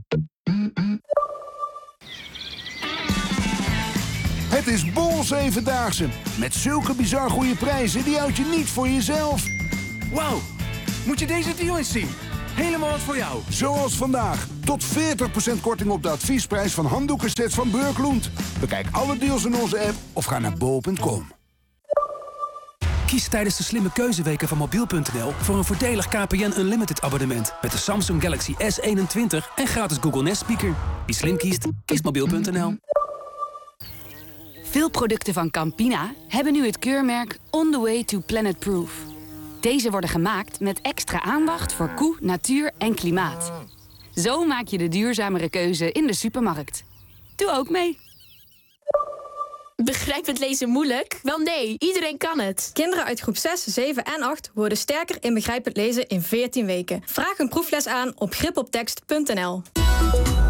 Het is Bol Zevendaagse. Met zulke bizar goede prijzen, die houd je niet voor jezelf. Wauw, moet je deze deal eens zien. Helemaal wat voor jou. Zoals vandaag. Tot veertig procent korting op de adviesprijs van handdoekensets van Burkloend. Bekijk alle deals in onze app of ga naar bol punt com. Kies tijdens de slimme keuzeweken van mobiel punt n l voor een voordelig K P N Unlimited abonnement met de Samsung Galaxy S eenentwintig en gratis Google Nest Speaker. Wie slim kiest, kiest mobiel punt n l. Veel producten van Campina hebben nu het keurmerk On the Way to Planet Proof. Deze worden gemaakt met extra aandacht voor koe, natuur en klimaat. Zo maak je de duurzamere keuze in de supermarkt. Doe ook mee. Begrijp het lezen moeilijk? Wel nee, iedereen kan het. Kinderen uit groep zes, zeven en acht worden sterker in begrijpend lezen in veertien weken. Vraag een proefles aan op grip op tekst punt n l.